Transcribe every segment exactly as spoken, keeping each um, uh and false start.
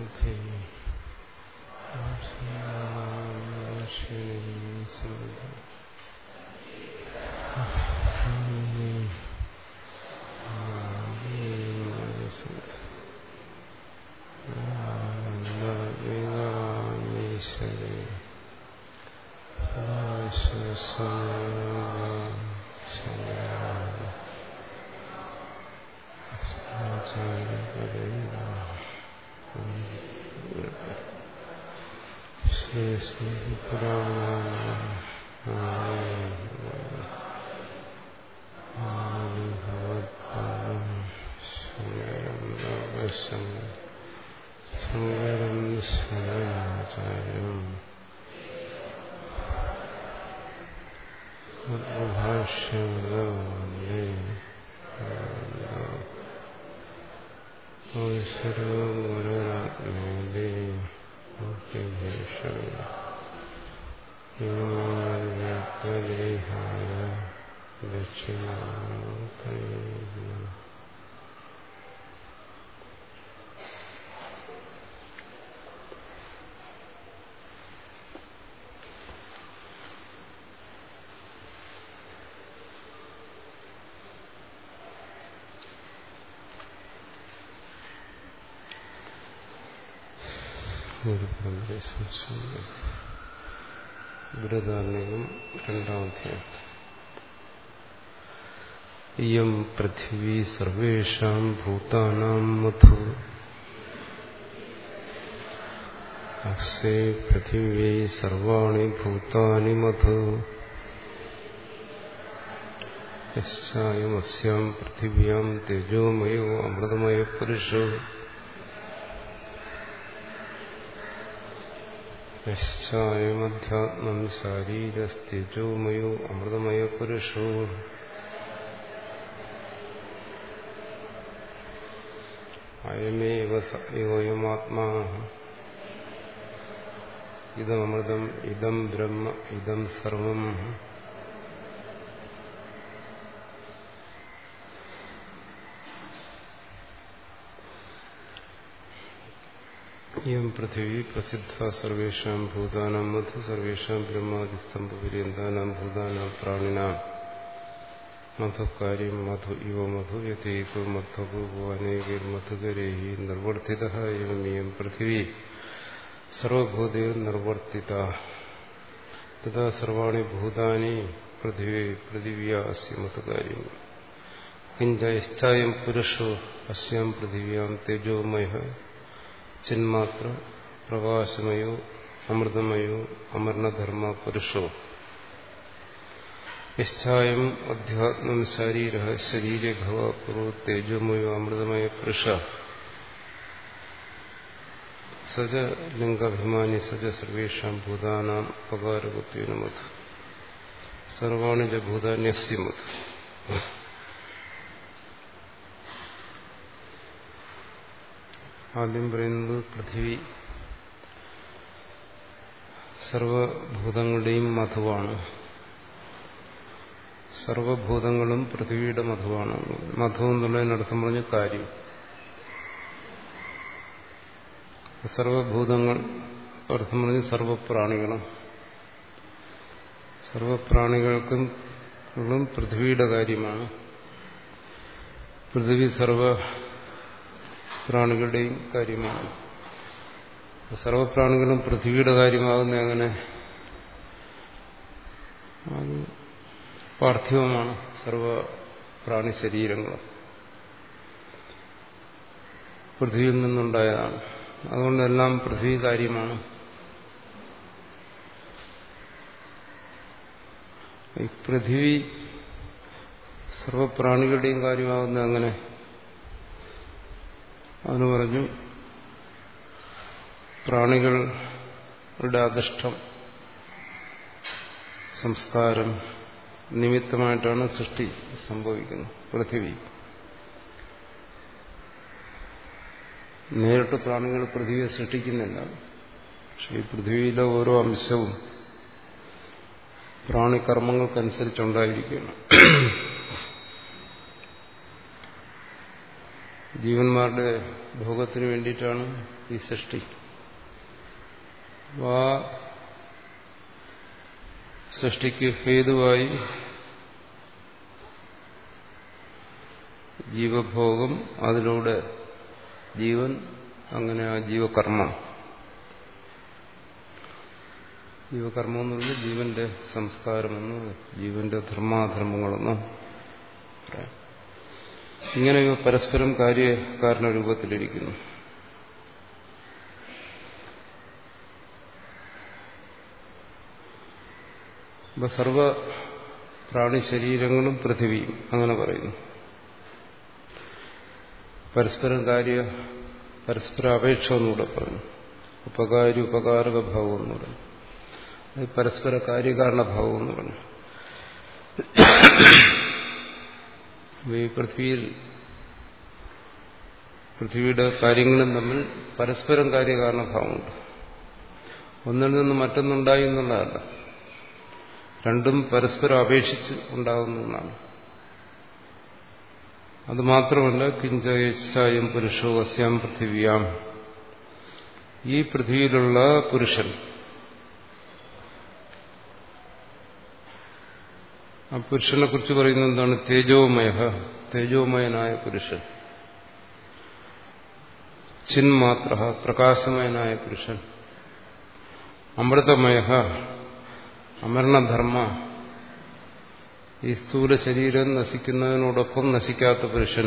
ബൃഹദാരണ്യകം രണ്ടാമധ്യായം. ഇയം പൃഥിവീ സർവേഷാം ഭൂതാനാം മധു. അസ്യൈ പൃഥിവ്യൈ സർവാണി ഭൂതാനി മധു. യസ്യായമസ്യാം പൃഥിവ്യാം തേജോമയോ അമൃതമയോ പുരുഷോ. യശ്ചായമധ്യാത്മം ശാരീരസ്തേജോമയോ അമൃതമയോ പുരുഷോ. അയമേവ സയോയമാത്മാ. ഇദമൃതം ഇദം ബ്രഹ്മ ഇദം സർവം. ഇയം പൃഥിവീ പ്രസിദ്ധ സർവേഷാം ഭൂതാനാം മധു. സർവേഷാം ബ്രഹ്മാദിസ്തംഭപര്യന്താനാം ഭൂതാനാം പ്രാണിനാം മധുകാര്യം മധു ഇവ മധു. യതേകോ മധുഭൂവോ അനേകൈർമധുകരൈഃ നിർവർത്തിതഃ. എവമിയം പൃഥിവീ സർവഭൂതൈർ നിർവർത്തിത. തഥാ സർവാണി ഭൂതാനി പൃഥിവീ പൃഥിവ്യാ അസ്യ മധുകാര്യം. കിഞ്ച യശ്ചായം പുരുഷോ അസ്യാം പൃഥിവ്യാം തേജോമയഃ ചിന്മാത്ര പ്രകാശമയോ അമൃതമയോ അമർണധർമ്മ പുരുഷോ. യശ്ചായം അധ്യാത്മം ശരീരഃ ശരീരേ ഭവാപുരോ തേജോമയോ അമൃതമയ പുരുഷ. സജ ലിംഗാഭിമാനി സജ സർവേഷാം ഭൂതാനാം ഉപകാരകത്വേന മധു. സർവാണി ച ഭൂതാന്യസ്യ മധു. ആദ്യം പറയുന്നത് പൃഥിവി സർവഭൂതങ്ങളുടെയും മധുവാണ്. സർവഭൂതങ്ങളും പൃഥിവിയുടെ മധുവാണ്. മധു എന്നുള്ളതിനർത്ഥം പറഞ്ഞ കാര്യം. സർവഭൂതങ്ങൾ അർത്ഥം പറഞ്ഞ് സർവപ്രാണികളും. സർവപ്രാണികൾക്കും പൃഥിവിയുടെ കാര്യമാണ്. പൃഥിവി സർവ പ്രാണികളുടെയും കാര്യമാണ്. സർവപ്രാണികളും പൃഥ്വിയുടെ കാര്യമാകുന്ന അങ്ങനെ അത് പാർത്ഥിവമാണ്. സർവപ്രാണി ശരീരങ്ങളും പൃഥ്വിയിൽ നിന്നുണ്ടായതാണ്. അതുകൊണ്ടെല്ലാം പൃഥ്വി കാര്യമാണ്. ഈ പൃഥ്വി സർവപ്രാണികളുടെയും കാര്യമാകുന്ന അങ്ങനെ അതിന് പറഞ്ഞു പ്രാണികളുടെ അധിഷ്ഠം സംസ്കാരം നിമിത്തമായിട്ടാണ് സൃഷ്ടി സംഭവിക്കുന്നത്. പൃഥിവി നേരിട്ട് പ്രാണികൾ പൃഥിവിയെ സൃഷ്ടിക്കുന്നില്ല. പക്ഷെ ഈ പൃഥിവിയിലെ ഓരോ അംശവും പ്രാണികർമ്മങ്ങൾക്കനുസരിച്ചുണ്ടായിരിക്കുകയാണ്. ജീവന്മാരുടെ ഭോഗത്തിന് വേണ്ടിയിട്ടാണ് ഈ സൃഷ്ടി. ആ സൃഷ്ടിക്ക് ഹേതുവായി ജീവഭോഗം, അതിലൂടെ ജീവൻ, അങ്ങനെ ആ ജീവകർമ്മം. ജീവകർമ്മം എന്ന് പറഞ്ഞാൽ ജീവന്റെ സംസ്കാരമെന്നോ ജീവന്റെ ധർമാധർമ്മങ്ങളെന്നോ പറയാം. ഇങ്ങനെ ഇവ പരസ്പരം കാര്യകാരണ രൂപത്തിലിരിക്കുന്നു. അപ്പൊ സർവ പ്രാണി ശരീരങ്ങളും പൃഥിവിയും അങ്ങനെ പറയുന്നു. പരസ്പരം കാര്യ പരസ്പര അപേക്ഷ എന്നുകൂടെ പറഞ്ഞു. ഉപകാരി ഉപകാരക ഭാവം എന്ന് പറഞ്ഞു. അത് പരസ്പര കാര്യകാരണഭാവം എന്ന് പറഞ്ഞു. ഈ പൃഥ്വിയിൽ പൃഥ്വിയുടെ കാര്യങ്ങളും തമ്മിൽ പരസ്പരം കാര്യകാരണഭാവമുണ്ട്. ഒന്നിൽ നിന്ന് മറ്റൊന്നുണ്ടായി എന്നുള്ളതല്ല, രണ്ടും പരസ്പരം അപേക്ഷിച്ച് ഉണ്ടാകുന്ന ഒന്നാണ്. അതുമാത്രമല്ല, കിഞ്ചയം പുരുഷോ അസ്യാം പൃഥിവ്യാം, ഈ പൃഥ്വിയിലുള്ള പുരുഷൻ, ആ പുരുഷനെ കുറിച്ച് പറയുന്നത് എന്താണ്? തേജോമയ, തേജോമയനായ പുരുഷൻ. ചിന്മാത്ര, പ്രകാശമയനായ പുരുഷൻ. അമൃതമയ, അമരണധർമ്മ, ഈ സ്ഥൂല ശരീരം നശിക്കുന്നതിനോടൊപ്പം നശിക്കാത്ത പുരുഷൻ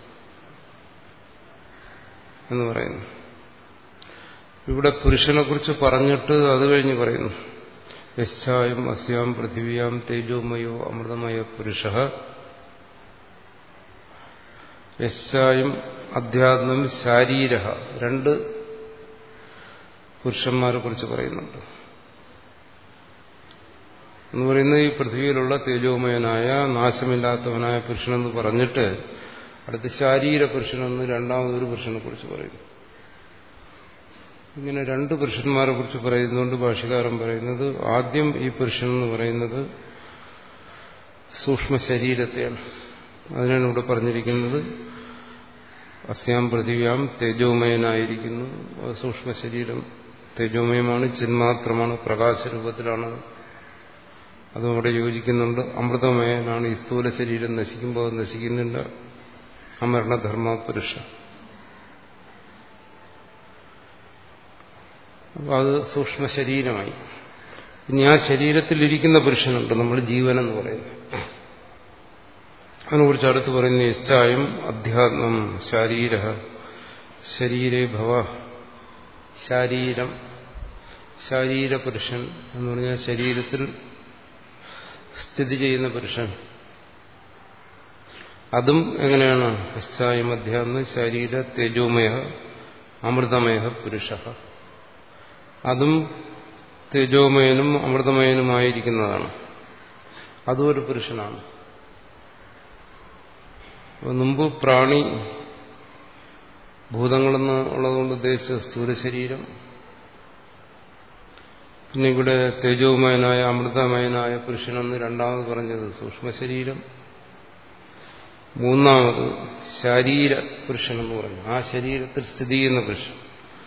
എന്ന് പറയുന്നു. ഇവിടെ പുരുഷനെ കുറിച്ച് പറഞ്ഞിട്ട് അത് കഴിഞ്ഞ് പറയുന്നു, യശ്ചായം അസ്യാം പൃഥിവ്യാം തേജോമയോ അമൃതമയ പുരുഷ. യശ്ചായം അധ്യാത്മം ശാരീര, രണ്ട് പുരുഷന്മാരെ കുറിച്ച് പറയുന്നുണ്ട്. എന്ന് പറയുന്നത് ഈ പൃഥ്വിയിലുള്ള തേജോമയനായ നാശമില്ലാത്തവനായ പുരുഷനെന്ന് പറഞ്ഞിട്ട് അടുത്ത് ശാരീര പുരുഷനെന്ന് രണ്ടാമതൊരു പുരുഷനെ കുറിച്ച് പറയുന്നു. ഇങ്ങനെ രണ്ട് പുരുഷന്മാരെ കുറിച്ച് പറയുന്നതുകൊണ്ട് ഭാഷ്യകാരൻ പറയുന്നത് ആദ്യം ഈ പുരുഷൻ എന്ന് പറയുന്നത് സൂക്ഷ്മ ശരീരത്തെയാണ്. അതിനാണ് ഇവിടെ പറഞ്ഞിരിക്കുന്നത് അസ്യാം പൃഥിവ്യാം തേജോമയനായിരിക്കുന്നു. സൂക്ഷ്മ ശരീരം തേജോമയമാണ്, ചിന്മാത്രമാണ്, പ്രകാശരൂപത്തിലാണ്. അതും അവിടെ യോജിക്കുന്നുണ്ട്. അമൃതമയനാണ്. ഈ സ്ഥൂല ശരീരം നശിക്കുമ്പോൾ അത് നശിക്കുന്നില്ല. അമരണധർമ്മ പുരുഷ. അപ്പൊ അത് സൂക്ഷ്മ ശരീരമായി. ഇനി ആ ശരീരത്തിലിരിക്കുന്ന പുരുഷനുണ്ട്, നമ്മൾ ജീവനെന്ന് പറയുന്നത്. അതിനെക്കുറിച്ച് അടുത്ത് പറയുന്ന യശ്ചായം അധ്യാത്മം ശാരീര, ശരീരേ ഭവ, ശാരീരം, ശാരീരപുരുഷൻ എന്ന് പറഞ്ഞാൽ ശരീരത്തിൽ സ്ഥിതി ചെയ്യുന്ന പുരുഷൻ. അതും എങ്ങനെയാണ്? യശ്ചായം അധ്യാത്മം ശരീര തേജോമയ അമൃതമയ പുരുഷ. അതും തേജോമയനും അമൃതമയനുമായിരിക്കുന്നതാണ്. അതും ഒരു പുരുഷനാണ്. മുമ്പ് പ്രാണി ഭൂതങ്ങളെന്ന് ഉള്ളതുകൊണ്ട് ഉദ്ദേശിച്ച സ്ഥൂല ശരീരം, പിന്നെ ഇവിടെ തേജോമയനായ അമൃതമയനായ പുരുഷനെന്ന് രണ്ടാമത് പറഞ്ഞത് സൂക്ഷ്മശരീരം, മൂന്നാമത് ശാരീര പുരുഷനെന്ന് പറഞ്ഞു. ആ ശരീരത്തിൽ സ്ഥിതി ചെയ്യുന്ന പുരുഷൻ.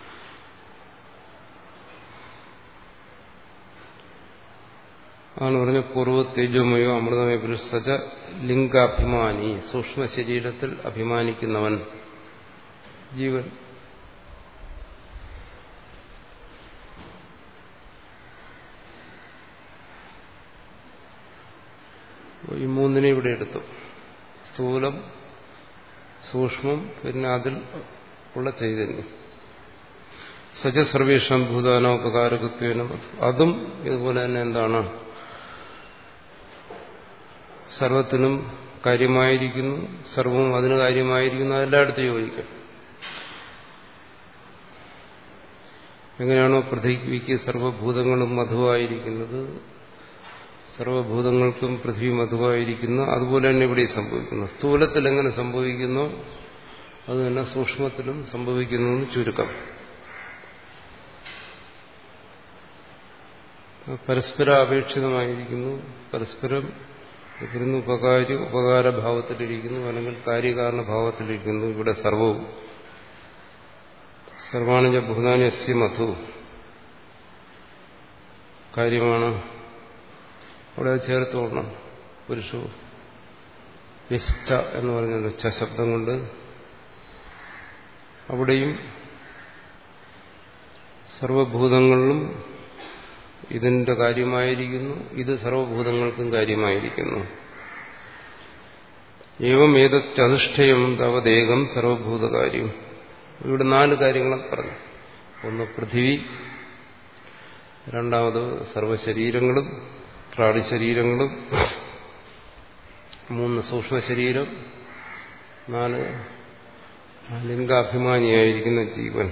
ആണ് പറഞ്ഞ പൂർവ്വ തേജോമയോ അമൃതമയ പുരുഷ സജ ലിംഗാഭിമാനി, സൂക്ഷ്മ ശരീരത്തിൽ അഭിമാനിക്കുന്നവൻ ജീവൻ. ഈ മൂന്നിനെ ഇവിടെ എടുത്തു. സ്ഥൂലം, സൂക്ഷ്മം, പിന്നെ അതിൽ ഉള്ള ചൈതന്യം. സജ സർവേഷാം ഭൂതാനോപകാരകത്വേന, അതും ഇതുപോലെ തന്നെ എന്താണ്? സർവത്തിനും കാര്യമായിരിക്കുന്നു, സർവവും അതിന് കാര്യമായിരിക്കുന്നു. അതെല്ലായിടത്തും യോജിക്കും. എങ്ങനെയാണോ പൃഥ്വിക്ക് സർവഭൂതങ്ങളും മധുവായിരിക്കുന്നത്, സർവഭൂതങ്ങൾക്കും പൃഥ്വി മധുവായിരിക്കുന്നു, അതുപോലെ തന്നെ ഇവിടെ സംഭവിക്കുന്നു. സ്ഥൂലത്തിൽ എങ്ങനെ സംഭവിക്കുന്നു അത് തന്നെ സൂക്ഷ്മത്തിലും സംഭവിക്കുന്നു എന്ന് ചുരുക്കം. പരസ്പര അപേക്ഷിതമായിരിക്കുന്നു, പരസ്പരം ഇവിടുന്ന് ഉപകാരി ഉപകാരഭാവത്തിലിരിക്കുന്നു, അല്ലെങ്കിൽ കാര്യകാരണഭാവത്തിലിരിക്കുന്നു. ഇവിടെ സർവവും സർവാണിജ ഭൂതാനി അസ്യ മധു കാര്യമാണ്. അവിടെ ചേർത്തോളണം. പുരുഷു യശ്ച എന്ന് പറഞ്ഞല്ലോ, ച ശബ്ദം കൊണ്ട് അവിടെയും സർവഭൂതങ്ങളിലും ഇതിന്റെ കാര്യമായിരിക്കുന്നു, ഇത് സർവഭൂതങ്ങൾക്കും കാര്യമായിരിക്കുന്നു. ഏവം ഏതത് ചതുഷ്ടയം തവദേകം സർവഭൂതകാര്യം. ഇവിടെ നാല് കാര്യങ്ങളെ പറഞ്ഞു. ഒന്ന് പൃഥിവി, രണ്ടാമത് സർവശരീരങ്ങളും പ്രാണിശരീരങ്ങളും, മൂന്ന് സൂക്ഷ്മശരീരം, നാല് ലിംഗാഭിമാനിയായിരിക്കുന്ന ജീവൻ.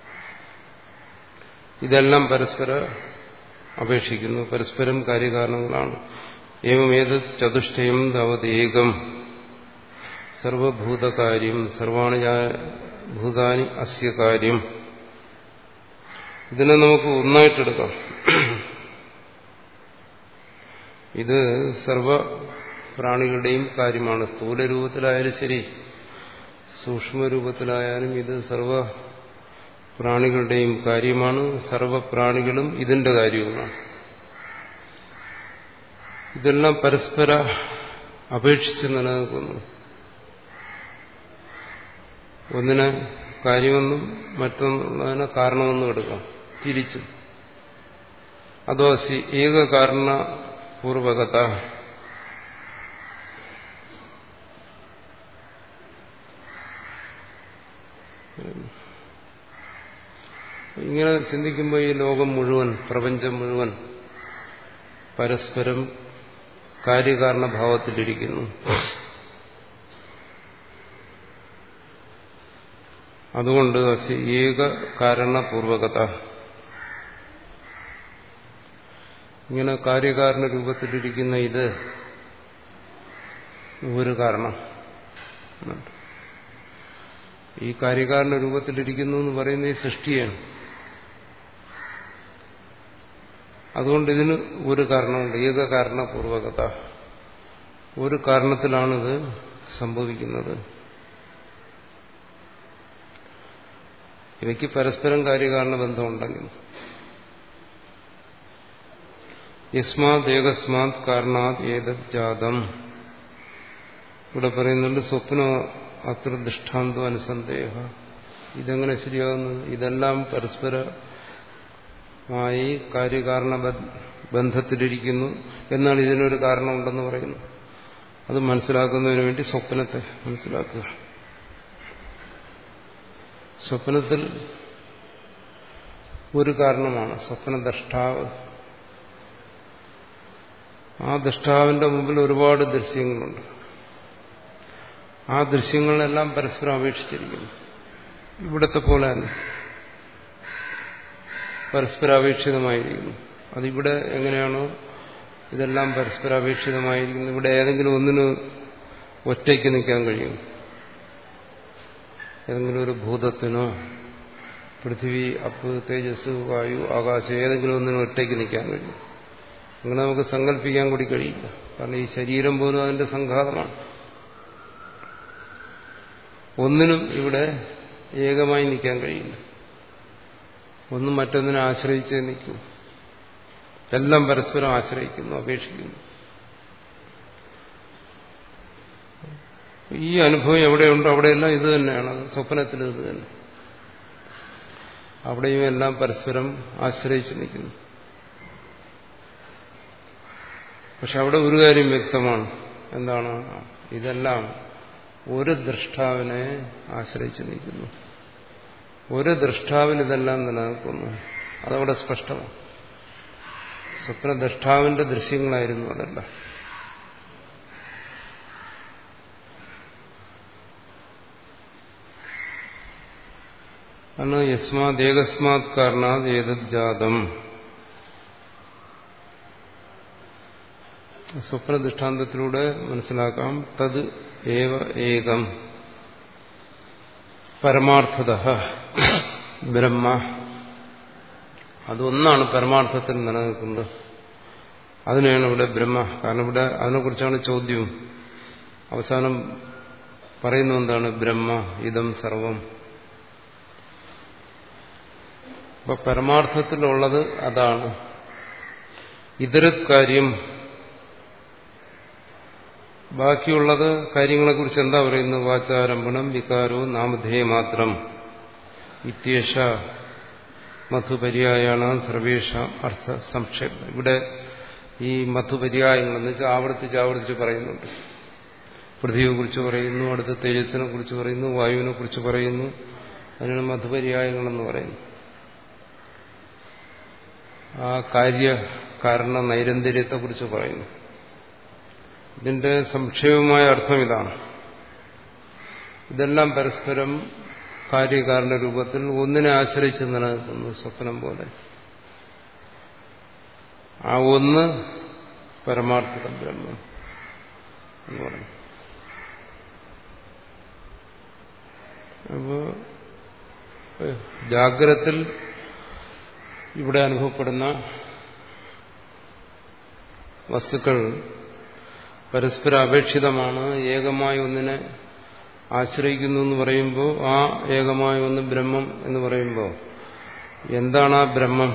ഇതെല്ലാം പരസ്പര അപേക്ഷിക്കുന്നു, പരസ്പരം കാര്യകാരണങ്ങളാണ്. ഏവം ഏതത് ചതുഷ്ടയം താവതേകം സർവഭൂതകാര്യം സർവാണി ഭൂതാനി അസ്യ കാര്യം. ഇതിനെ നമുക്ക് ഒന്നായിട്ടെടുക്കാം. ഇത് സർവ പ്രാണികളുടെയും കാര്യമാണ്. സ്ഥൂലരൂപത്തിലായാലും ശരി, സൂക്ഷ്മരൂപത്തിലായാലും ഇത് സർവ പ്രാണികളുടെയും കാര്യമാണ്. സർവപ്രാണികളും ഇതിന്റെ കാര്യവുമാണ്. ഇതെല്ലാം പരസ്പര അപേക്ഷിച്ച് നിലനിൽക്കുന്നു. ഒന്നിനെ കാര്യമെന്നും മറ്റൊന്നിനെ കാരണമെന്നും എടുക്കാം, തിരിച്ചു. അതോ ഏക കാരണ പൂർവകത, ഇങ്ങനെ ചിന്തിക്കുമ്പോൾ ഈ ലോകം മുഴുവൻ, പ്രപഞ്ചം മുഴുവൻ പരസ്പരം കാര്യകാരണഭാവത്തിലിരിക്കുന്നു. അതുകൊണ്ട് ഏക കാരണപൂർവകത, ഇങ്ങനെ കാര്യകാരണ രൂപത്തിലിരിക്കുന്ന ഇത് ഒരു കാരണം. ഈ കാര്യകാരണ രൂപത്തിലിരിക്കുന്നു എന്ന് പറയുന്ന ഈ സൃഷ്ടിയാണ്. അതുകൊണ്ട് ഇതിന് ഒരു കാരണമുണ്ട്, ഏക കാരണപൂർവകത. ഒരു കാരണത്തിലാണിത് സംഭവിക്കുന്നത്. ഇവയ്ക്ക് പരസ്പരം കാര്യകാരണ ബന്ധമുണ്ടെങ്കിൽ യസ്മാത് ഏകസ്മാത് കാരണാത് ഏതത് ജാതം. ഇവിടെ പറയുന്നുണ്ട് സ്വപ്ന അത്ര ദൃഷ്ടാന്തോ അനുസന്ദേഹ. ഇതെങ്ങനെ ശരിയാകുന്നത്? ഇതെല്ലാം പരസ്പരമായി കാര്യകാരണ ബന്ധത്തിലിരിക്കുന്നു എന്നാണ് ഇതിനൊരു കാരണമുണ്ടെന്ന് പറയുന്നു. അത് മനസ്സിലാക്കുന്നതിന് വേണ്ടി സ്വപ്നത്തെ മനസ്സിലാക്കുക. സ്വപ്നത്തിൽ ഒരു കാരണമാണ് സ്വപ്നദ്രഷ്ടാവ്. ആ ദൃഷ്ടാവിന്റെ മുമ്പിൽ ഒരുപാട് ദൃശ്യങ്ങളുണ്ട്. ആ ദൃശ്യങ്ങളെല്ലാം പരസ്പരം അപേക്ഷിച്ചിരിക്കുന്നു. ഇവിടത്തെ പോലെ തന്നെ പരസ്പരാപേക്ഷിതമായിരിക്കുന്നു. അതിവിടെ എങ്ങനെയാണോ ഇതെല്ലാം പരസ്പരാപേക്ഷിതമായിരിക്കുന്നു, ഇവിടെ ഏതെങ്കിലും ഒന്നിന് ഒറ്റയ്ക്ക് നിൽക്കാൻ കഴിയും. ഏതെങ്കിലും ഒരു ഭൂതത്തിനോ പൃഥ്വി, അപ്പ്, തേജസ്, വായു, ആകാശം, ഏതെങ്കിലും ഒന്നിനും ഒറ്റയ്ക്ക് നിൽക്കാൻ കഴിയും. അങ്ങനെ നമുക്ക് സങ്കല്പിക്കാൻ കൂടി കഴിയില്ല. കാരണം ഈ ശരീരം പോലും അതിന്റെ സംഘാതമാണ്. ഒന്നിനും ഇവിടെ ഏകമായി നിൽക്കാൻ കഴിയില്ല. ഒന്നും മറ്റൊന്നിനെ ആശ്രയിച്ച് നിൽക്കും. എല്ലാം പരസ്പരം ആശ്രയിക്കുന്നു, അപേക്ഷിക്കുന്നു. ഈ അനുഭവം എവിടെയുണ്ടോ അവിടെയെല്ലാം ഇത് തന്നെയാണ്. സ്വപ്നത്തിൽ ഇത് തന്നെ. അവിടെയും എല്ലാം പരസ്പരം ആശ്രയിച്ച് നിൽക്കുന്നു. പക്ഷെ അവിടെ ഒരു കാര്യം വ്യക്തമാണ്. എന്താണ്? ഇതെല്ലാം ഒരു ദൃഷ്ടാവിനെ ആശ്രയിച്ച് നിൽക്കുന്നു. ഒരു ദൃഷ്ടാവിന് ഇതെല്ലാം നിലനിൽക്കുന്നു. അതവിടെ സ്പഷ്ടമാണ്. സ്വപ്നദ്രഷ്ടാവിന്റെ ദൃശ്യങ്ങളായിരുന്നു അതല്ല. ആണ് യസ്മാത് ഏകസ്മാത് കാരണാത് ഏതത് ജാതം. സ്വപ്ന ദൃഷ്ടാന്തത്തിലൂടെ മനസ്സിലാക്കാം. തത് ഏവ ഏകം പരമാർത്ഥതഃ ബ്രഹ്മ. അതൊന്നാണ് പരമാർത്ഥത്തിൽ നിലനിൽക്കുന്നത്. അതിനെയാണ് ഇവിടെ ബ്രഹ്മ. കാരണം ഇവിടെ അതിനെക്കുറിച്ചാണ് ചോദ്യവും. അവസാനം പറയുന്ന എന്താണ്? ബ്രഹ്മ ഇതം സർവം. അപ്പൊ പരമാർത്ഥത്തിലുള്ളത് അതാണ്. ഇതര കാര്യം ബാക്കിയുള്ളത് കാര്യങ്ങളെക്കുറിച്ച് എന്താ പറയുന്നത്? വാചാരംഭണം വികാരോ നാമധേയ മാത്രം ഇത്യേഷ മധുപര്യായാണ് സർവേഷ അർത്ഥ സംക്ഷേപം. ഇവിടെ ഈ മധുപര്യായങ്ങൾ എന്ന് വെച്ചാൽ ആവർത്തിച്ച് ആവർത്തിച്ച് പറയുന്നുണ്ട്. പൃഥ്വിയെ കുറിച്ച് പറയുന്നു, അടുത്ത തേജസ്സിനെ കുറിച്ച് പറയുന്നു, വായുവിനെ കുറിച്ച് പറയുന്നു. അതിനാണ് മധുപര്യായങ്ങളെന്ന് പറയുന്നത്. ആ കാര്യകാരണ നൈരന്തര്യത്തെക്കുറിച്ച് പറയുന്നു. ഇതിന്റെ സംക്ഷേപമായ അർത്ഥം ഇതാണ്. ഇതെല്ലാം പരസ്പരം കാര്യകാരണ രൂപത്തിൽ ഒന്നിനെ ആശ്രയിച്ച് നിലനിൽക്കുന്നു, സ്വപ്നം പോലെ. ആ ഒന്ന് പരമാർത്ഥ ബ്രഹ്മം എന്ന് പറഞ്ഞു. അപ്പോ ജാഗ്രത്തിൽ ഇവിടെ അനുഭവപ്പെടുന്ന വസ്തുക്കൾ പരസ്പര അപേക്ഷിതമാണ്. ഏകമായ ഒന്നിനെ ആശ്രയിക്കുന്നു എന്ന് പറയുമ്പോൾ ആ ഏകമായ ഒന്ന് ബ്രഹ്മം എന്ന് പറയുമ്പോൾ എന്താണ് ആ ബ്രഹ്മം?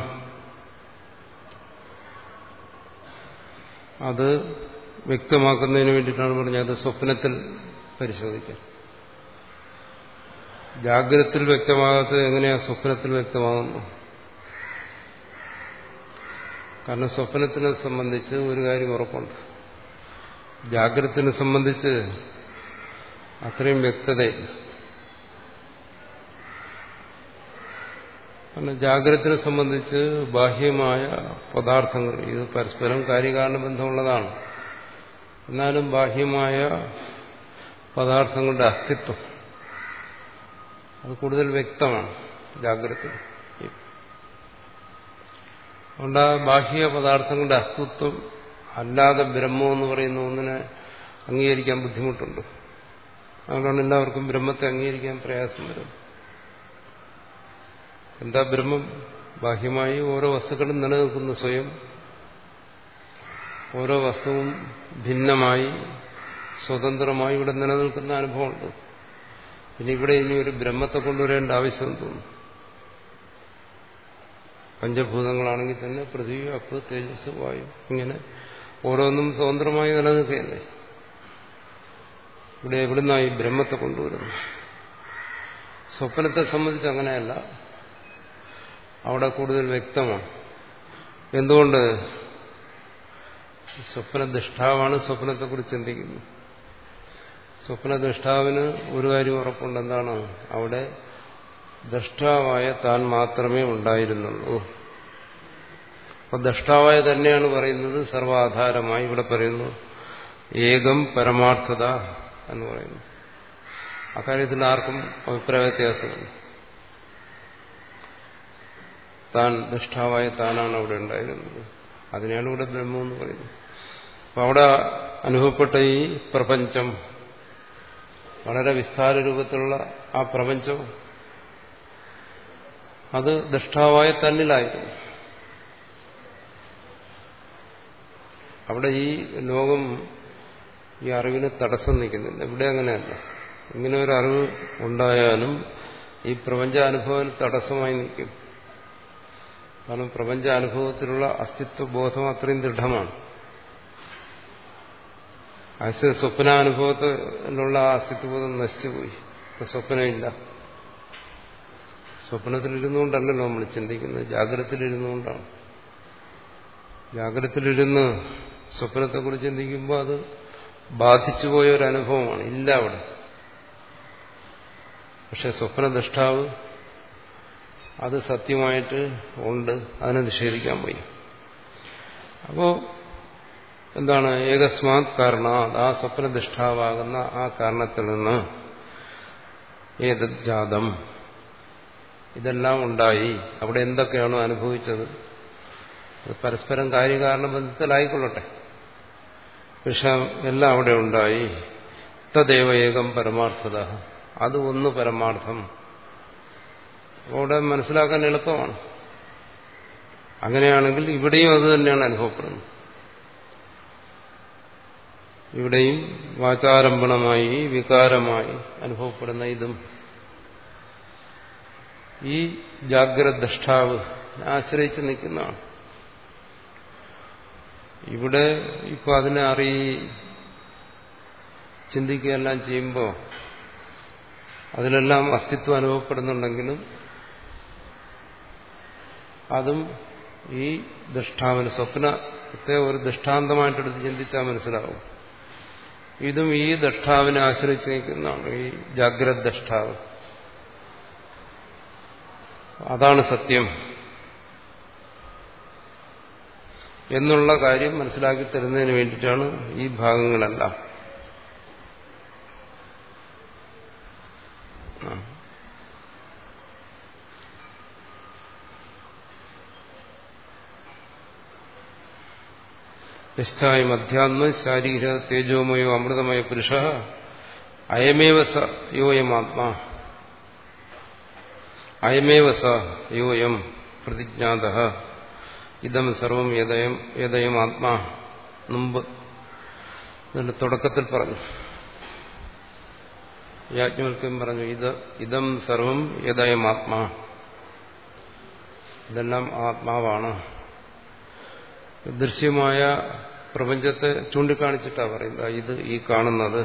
അത് വ്യക്തമാക്കുന്നതിന് വേണ്ടിയിട്ടാണ് പറഞ്ഞത് സ്വപ്നത്തിൽ പരിശോധിക്കാൻ. ജാഗ്രതത്തിൽ വ്യക്തമാകാത്തത് എങ്ങനെയാ സ്വപ്നത്തിൽ വ്യക്തമാകുന്നു? കാരണം സ്വപ്നത്തിനെ സംബന്ധിച്ച് ഒരു കാര്യം ഉറപ്പുണ്ട്, ജാഗ്രതത്തിനെ സംബന്ധിച്ച് അത്രയും വ്യക്തതയില്ല. കാരണം ജാഗ്രതത്തിനെ സംബന്ധിച്ച് ബാഹ്യമായ പദാർത്ഥങ്ങൾ ഇത് പരസ്പരം കാര്യകാരണ ബന്ധമുള്ളതാണ്. എന്നാലും ബാഹ്യമായ പദാർത്ഥങ്ങളുടെ അസ്തിത്വം അത് കൂടുതൽ വ്യക്തമാണ് ജാഗ്രത. അതുകൊണ്ട് ആ ബാഹ്യ പദാർത്ഥങ്ങളുടെ അസ്തിത്വം അല്ലാതെ ബ്രഹ്മം എന്ന് പറയുന്ന ഒന്നിനെ അംഗീകരിക്കാൻ ബുദ്ധിമുട്ടുണ്ട്. അതുകൊണ്ടാണ് എല്ലാവർക്കും ബ്രഹ്മത്തെ അംഗീകരിക്കാൻ പ്രയാസം വരുന്നത്. എന്താ ബ്രഹ്മം? ബാഹ്യമായി ഓരോ വസ്തുക്കളും നിലനിൽക്കുന്നു സ്വയം. ഓരോ വസ്തുവും ഭിന്നമായി സ്വതന്ത്രമായി ഇവിടെ നിലനിൽക്കുന്ന അനുഭവമുണ്ട്. പിന്നെ ഇവിടെ ഇനി ഒരു ബ്രഹ്മത്തെ കൊണ്ടുവരേണ്ട ആവശ്യം തോന്നുന്നു. പഞ്ചഭൂതങ്ങളാണെങ്കിൽ തന്നെ പൃഥ്വി, അപ്പ്, തേജസ്, വായു, ഇങ്ങനെ ഓരോന്നും സ്വതന്ത്രമായി നിലനിൽക്കുകയല്ലേ. ഇവിടെ എവിടുന്നായി ബ്രഹ്മത്തെ കൊണ്ടുവരുന്നു? സ്വപ്നത്തെ സംബന്ധിച്ച് അങ്ങനെയല്ല, അവിടെ കൂടുതൽ വ്യക്തമാണ്. എന്തുകൊണ്ട്? സ്വപ്നദൃഷ്ടാവാണ് സ്വപ്നത്തെക്കുറിച്ച് ചിന്തിക്കുന്നത്. സ്വപ്നദൃഷ്ടാവിന് ഒരു കാര്യം ഉറപ്പുണ്ട്, എന്താണ്? അവിടെ ദ്രഷ്ടാവായ താൻ മാത്രമേ ഉണ്ടായിരുന്നുള്ളൂ. അപ്പൊ ദ്രഷ്ടാവായ തന്നെയാണ് പറയുന്നത് സർവാധാരമായി. ഇവിടെ പറയുന്നു ഏകം പരമാർത്ഥത എന്ന് പറയുന്നു. അക്കാര്യത്തിൽ ആർക്കും അഭിപ്രായ വ്യത്യാസമില്ല. താൻ ദ്രഷ്ടാവായ താനാണ് അവിടെ ഉണ്ടായിരുന്നത്. അതിനെയാണ് ഇവിടെ ബ്രഹ്മം എന്ന് പറയുന്നത്. അപ്പൊ അവിടെ അനുഭവപ്പെട്ട ഈ പ്രപഞ്ചം, വളരെ വിസ്താര രൂപത്തിലുള്ള ആ പ്രപഞ്ചം, അത് ദ്രഷ്ടാവായ തന്നിലായിരുന്നു. അവിടെ ഈ ലോകം ഈ അറിവിന് തടസ്സം നിൽക്കുന്നില്ല. ഇവിടെ അങ്ങനെയല്ല. ഇങ്ങനെ ഒരു അറിവ് ഉണ്ടായാലും ഈ പ്രപഞ്ചാനുഭവം തടസ്സമായി നിൽക്കും. കാരണം പ്രപഞ്ചാനുഭവത്തിലുള്ള അസ്തിത്വബോധം അത്രയും ദൃഢമാണ്. അസ്യ സ്വപ്നാനുഭവത്തിലുള്ള ആ അസ്തിത്വബോധം നശിച്ചുപോയി. ഇപ്പൊ സ്വപ്നമില്ല. സ്വപ്നത്തിലിരുന്നുകൊണ്ടല്ലല്ലോ നമ്മൾ ചിന്തിക്കുന്നത്, ജാഗ്രതത്തിലിരുന്നുകൊണ്ടാണ്. ജാഗ്രതത്തിലിരുന്ന് സ്വപ്നത്തെക്കുറിച്ച് ചിന്തിക്കുമ്പോൾ അത് ബാധിച്ചുപോയ ഒരു അനുഭവമാണ്, ഇല്ല അവിടെ. പക്ഷെ സ്വപ്നദൃഷ്ടാവ് അത് സത്യമായിട്ട് ഉണ്ട്, അതിനെ നിഷേധിക്കാൻ പോയി. അപ്പോ എന്താണ്? ഏകസ്മാത് കാരണ, ആ സ്വപ്നദൃഷ്ടാവാകുന്ന ആ കാരണത്തിൽ നിന്ന് ഏതത് ജാതം, ഇതെല്ലാം ഉണ്ടായി. അവിടെ എന്തൊക്കെയാണോ അനുഭവിച്ചത് അത് പരസ്പരം കാര്യകാരണ ബന്ധത്തിലായിക്കൊള്ളട്ടെ, പക്ഷെ എല്ലാം അവിടെ ഉണ്ടായി. തദേവ ഏകം പരമാർത്ഥത, അത് ഒന്ന് പരമാർത്ഥം. അവിടെ മനസ്സിലാക്കാൻ എളുപ്പമാണ്. അങ്ങനെയാണെങ്കിൽ ഇവിടെയും അത് തന്നെയാണ് അനുഭവപ്പെടുന്നത്. ഇവിടെയും വാചാരംഭണമായി വികാരമായി അനുഭവപ്പെടുന്ന ഇതും ഈ ജാഗ്രത ദ്രഷ്ടാവ് ആശ്രയിച്ച് നിൽക്കുന്നതാണ്. ഇവിടെ ഇപ്പൊ അതിനെ അറിയി ചിന്തിക്കുകയെല്ലാം ചെയ്യുമ്പോൾ അതിലെല്ലാം അസ്തിത്വം അനുഭവപ്പെടുന്നുണ്ടെങ്കിലും അതും ഈ ദൃഷ്ടാവിന് സ്വപ്നത്തെ ഒരു ദൃഷ്ടാന്തമായിട്ടെടുത്ത് ചിന്തിച്ചാൽ മനസ്സിലാവും. ഇതും ഈ ദൃഷ്ടാവിനെ ആശ്രയിച്ച് നിൽക്കുന്നതാണ്, ഈ ജാഗ്രത ദൃഷ്ടാവ്. അതാണ് സത്യം എന്നുള്ള കാര്യം മനസ്സിലാക്കി തരുന്നതിന് വേണ്ടിയിട്ടാണ് ഈ ഭാഗങ്ങളെല്ലാം. യശ്ചായം അധ്യാത്മ ശാരീര തേജോമയോ അമൃതമയ പുരുഷ അയമേവ സ യോയമാത്മാ അയമേവ സ യോയം പ്രതിജ്ഞാത ഇതം സർവം യദയം യദയം ആത്മാ. മുമ്പ് ഇതിന്റെ തുടക്കത്തിൽ പറഞ്ഞു, യാജ്ഞവൽക്യം പറഞ്ഞു, ഇത് ഇതം സർവം യദയം ആത്മാ, ഇതെല്ലാം ആത്മാവാണ്. ദൃശ്യമായ പ്രപഞ്ചത്തെ ചൂണ്ടിക്കാണിച്ചിട്ടാണ് പറയുന്നത് ഇത് ഈ കാണുന്നത്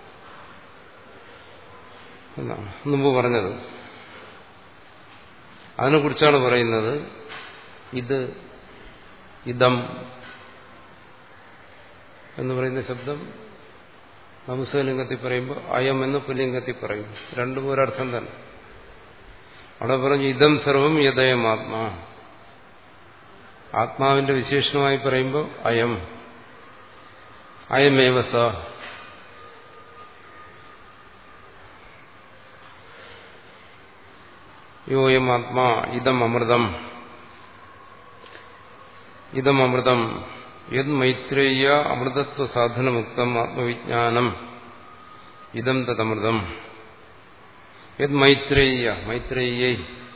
എന്നാണ് മുമ്പ് പറഞ്ഞത്. അതിനെക്കുറിച്ചാണ് പറയുന്നത്. ഇത് ഇതം എന്ന് പറയുന്ന ശബ്ദം നപുംസകലിംഗത്തിൽ പറയുമ്പോൾ അയം എന്ന് പുല്ലിംഗത്തിൽ പറയും. രണ്ടും ഒരർത്ഥം തന്നെ. അവിടെ പറഞ്ഞു ഇതം സർവം യദയം ആത്മാ. ആത്മാവിന്റെ വിശേഷണമായി പറയുമ്പോൾ അയം അയമേവ സ. യോയം ആത്മാ ഇതം അമൃതം. ഇതം അമൃതം യത് മൈത്രേയ അമൃതത്വ സാധനമുക്തം ആത്മവിജ്ഞാനം ഇതം തദമൃതം. യത് മൈത്രേയ മൈത്രേയേ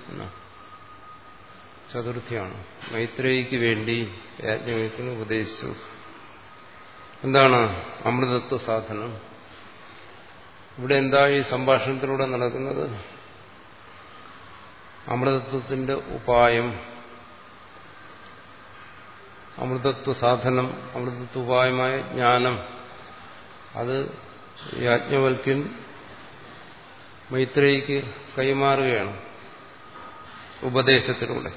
ചതുർത്ഥിയാണ്. മൈത്രേയിക്ക് വേണ്ടി യാജ്ഞവൽക്യന് ഉപദേശിച്ചു. എന്താണ് അമൃതത്വ സാധനം? ഇവിടെ എന്താ ഈ സംഭാഷണത്തിലൂടെ നടക്കുന്നത്? അമൃതത്വത്തിന്റെ ഉപായം, അമൃതത്വ സാധനം, അമൃതത്വ ഉപായമായ ജ്ഞാനം, അത് യാജ്ഞവൽക്യൻ മൈത്രേയിക്ക് കൈമാറുകയാണ് ഉപദേശത്തിലൂടെ.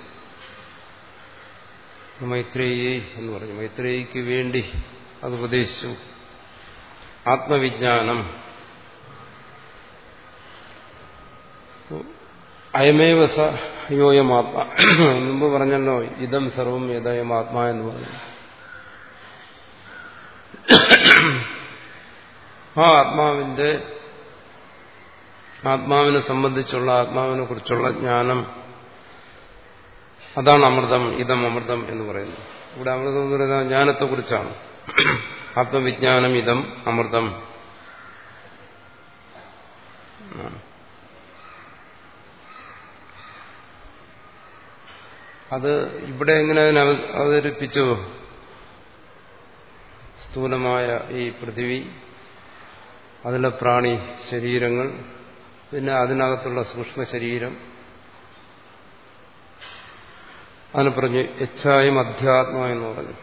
മൈത്രേയി എന്ന് പറഞ്ഞു, മൈത്രേയിക്ക് വേണ്ടി അത് ഉപദേശിച്ചു. ആത്മവിജ്ഞാനം അയമേവ സ യോയമാത്മാ. മുമ്പ് പറഞ്ഞല്ലോ ഇതം സർവം യദയമാത്മാ എന്ന് പറഞ്ഞു. ആ ആത്മാവിന്റെ ആത്മാവിനെ സംബന്ധിച്ചുള്ള ആത്മാവിനെ കുറിച്ചുള്ള ജ്ഞാനം, അതാണ് അമൃതം. ഇതം അമൃതം എന്ന് പറയുന്നത്. ഇവിടെ അമൃതം എന്ന് പറയുന്നത് ജ്ഞാനത്തെക്കുറിച്ചാണ്. ആത്മവിജ്ഞാനം ഇതം അമൃതം. അത് ഇവിടെ എങ്ങനെ അതിനെ അവതരിപ്പിച്ചു? സ്ഥൂലമായ ഈ പൃഥിവി, അതിലെ പ്രാണി ശരീരങ്ങൾ, പിന്നെ അതിനകത്തുള്ള സൂക്ഷ്മ ശരീരം, അതിനെ പറഞ്ഞു യച്ഛായം അധ്യാത്മ എന്ന് പറഞ്ഞു.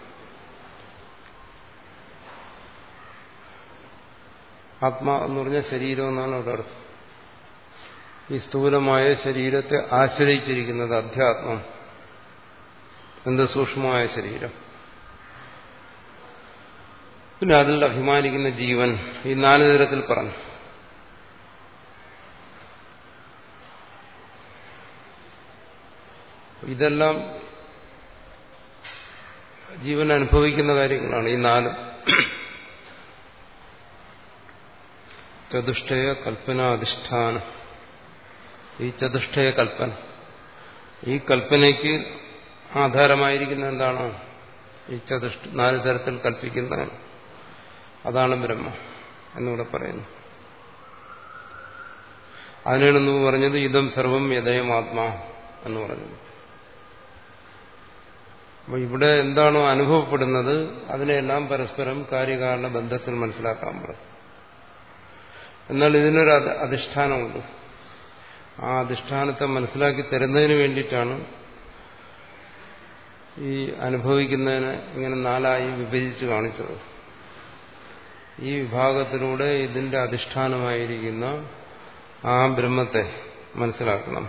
ആത്മാ എന്ന് പറഞ്ഞ ശരീരം എന്നാണ് അവിടെ അർത്ഥം. ഈ സ്ഥൂലമായ ശരീരത്തെ ആശ്രയിച്ചിരിക്കുന്നത് അധ്യാത്മം, എന്ത് സൂക്ഷ്മമായ ശരീരം, പിന്നെ അതിൽ അഭിമാനിക്കുന്ന ജീവൻ. ഈ നാല് തരത്തിൽ പറഞ്ഞു. ഇതെല്ലാം ജീവൻ അനുഭവിക്കുന്ന കാര്യങ്ങളാണ് ഈ നാല്. ചതുഷ്ടയ കൽപ്പന അധിഷ്ഠാനം. ഈ ചതുഷ്ടയ കൽപ്പന, ഈ കൽപ്പനയ്ക്ക് ആധാരമായിരിക്കുന്ന എന്താണ്? ഈ ചതുഷ്ട നാല് തരത്തിൽ കൽപ്പിക്കുന്നതാണ്. അതാണ് ബ്രഹ്മം എന്നിവിടെ പറയുന്നു. അതിനാണെന്ന് പറഞ്ഞത് ഇതം സർവം യദയം ആത്മാ എന്ന് പറഞ്ഞത്. അപ്പൊ ഇവിടെ എന്താണോ അനുഭവപ്പെടുന്നത് അതിനെല്ലാം പരസ്പരം കാര്യകാരണ ബന്ധത്തിൽ മനസ്സിലാക്കാൻ പറ്റും. എന്നാൽ ഇതിനൊരു അധിഷ്ഠാനമുണ്ട്. ആ അധിഷ്ഠാനത്തെ മനസ്സിലാക്കി തരുന്നതിന് വേണ്ടിയിട്ടാണ് ഈ അനുഭവിക്കുന്നതിനെ ഇങ്ങനെ നാലായി വിഭജിച്ച് കാണിച്ചത്. ഈ വിഭാഗത്തിലൂടെ ഇതിന്റെ അധിഷ്ഠാനമായിരിക്കുന്ന ആ ബ്രഹ്മത്തെ മനസ്സിലാക്കണം.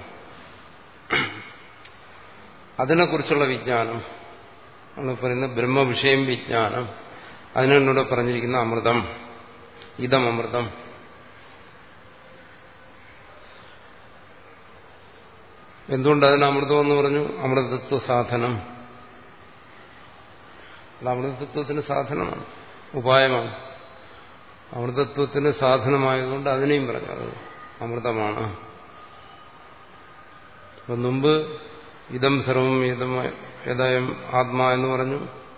അതിനെക്കുറിച്ചുള്ള വിജ്ഞാനം ആണ് പറയുന്നത് ബ്രഹ്മവിഷയം വിജ്ഞാനം. അതിനോട് പറഞ്ഞിരിക്കുന്ന അമൃതം, ഇതം അമൃതം. എന്തുകൊണ്ട് അതിന് അമൃതം എന്ന് പറഞ്ഞു? അമൃതത്വ സാധനം. അത് അമൃതത്വത്തിന് സാധനമാണ്, ഉപായമാണ്. അമൃതത്വത്തിന് സാധനമായതുകൊണ്ട് അതിനെയും പറഞ്ഞു അത് അമൃതമാണ്. അപ്പൊ മുമ്പ് ഇതം സർവം യദയം ആത്മാ എന്ന് പറഞ്ഞു.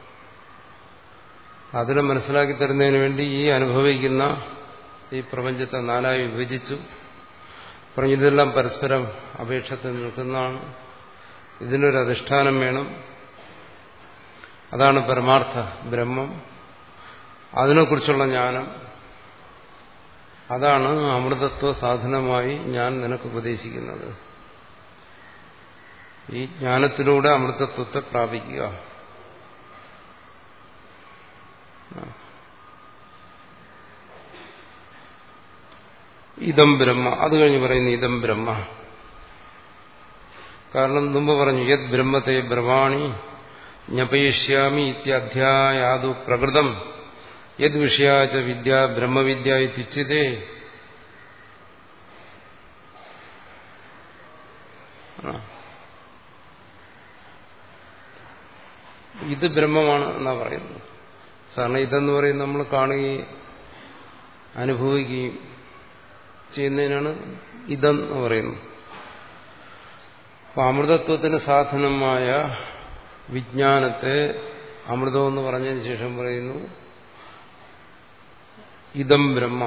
അതിനെ മനസ്സിലാക്കി തരുന്നതിന് വേണ്ടി ഈ അനുഭവിക്കുന്ന ഈ പ്രപഞ്ചത്തെ നാലായി വിഭജിച്ചു. പറഞ്ഞിതെല്ലാം പരസ്പരം അപേക്ഷത്തിൽ നിൽക്കുന്നതാണ്. ഇതിനൊരു അധിഷ്ഠാനം വേണം. അതാണ് പരമാർത്ഥ ബ്രഹ്മം. അതിനെക്കുറിച്ചുള്ള ജ്ഞാനം, അതാണ് അമൃതത്വ സാധനമായി ഞാൻ നിനക്ക് ഉപദേശിക്കുന്നത്. ഈ ജ്ഞാനത്തിലൂടെ അമൃതത്വത്തെ പ്രാപിക്കുക. ഇതം ബ്രഹ്മ. അത് കഴിഞ്ഞ് പറയുന്നു ഇതം ബ്രഹ്മ. കാരണം മുമ്പ് പറഞ്ഞു യത് ബ്രഹ്മത്തെ ബ്രവാണി ജ്ഞപയിഷ്യാമി ഇത്യധ്യായാതു പ്രകൃതം യത് വിഷയാച വിദ്യ ബ്രഹ്മവിദ്യ ഇത്യുച്യതേ. ഇത് ബ്രഹ്മമാണ് എന്നാ പറയുന്നത്. സാധാരണ ഇതെന്ന് പറയുന്നത് നമ്മൾ കാണുകയും അനുഭവിക്കുകയും ചെയ്യുന്നതിനാണ് ഇതെന്ന് പറയുന്നത്. അപ്പൊ അമൃതത്വത്തിന് സാധനമായ വിജ്ഞാനത്തെ അമൃതമെന്ന് പറഞ്ഞതിന് ശേഷം പറയുന്നു ഇതം ബ്രഹ്മ.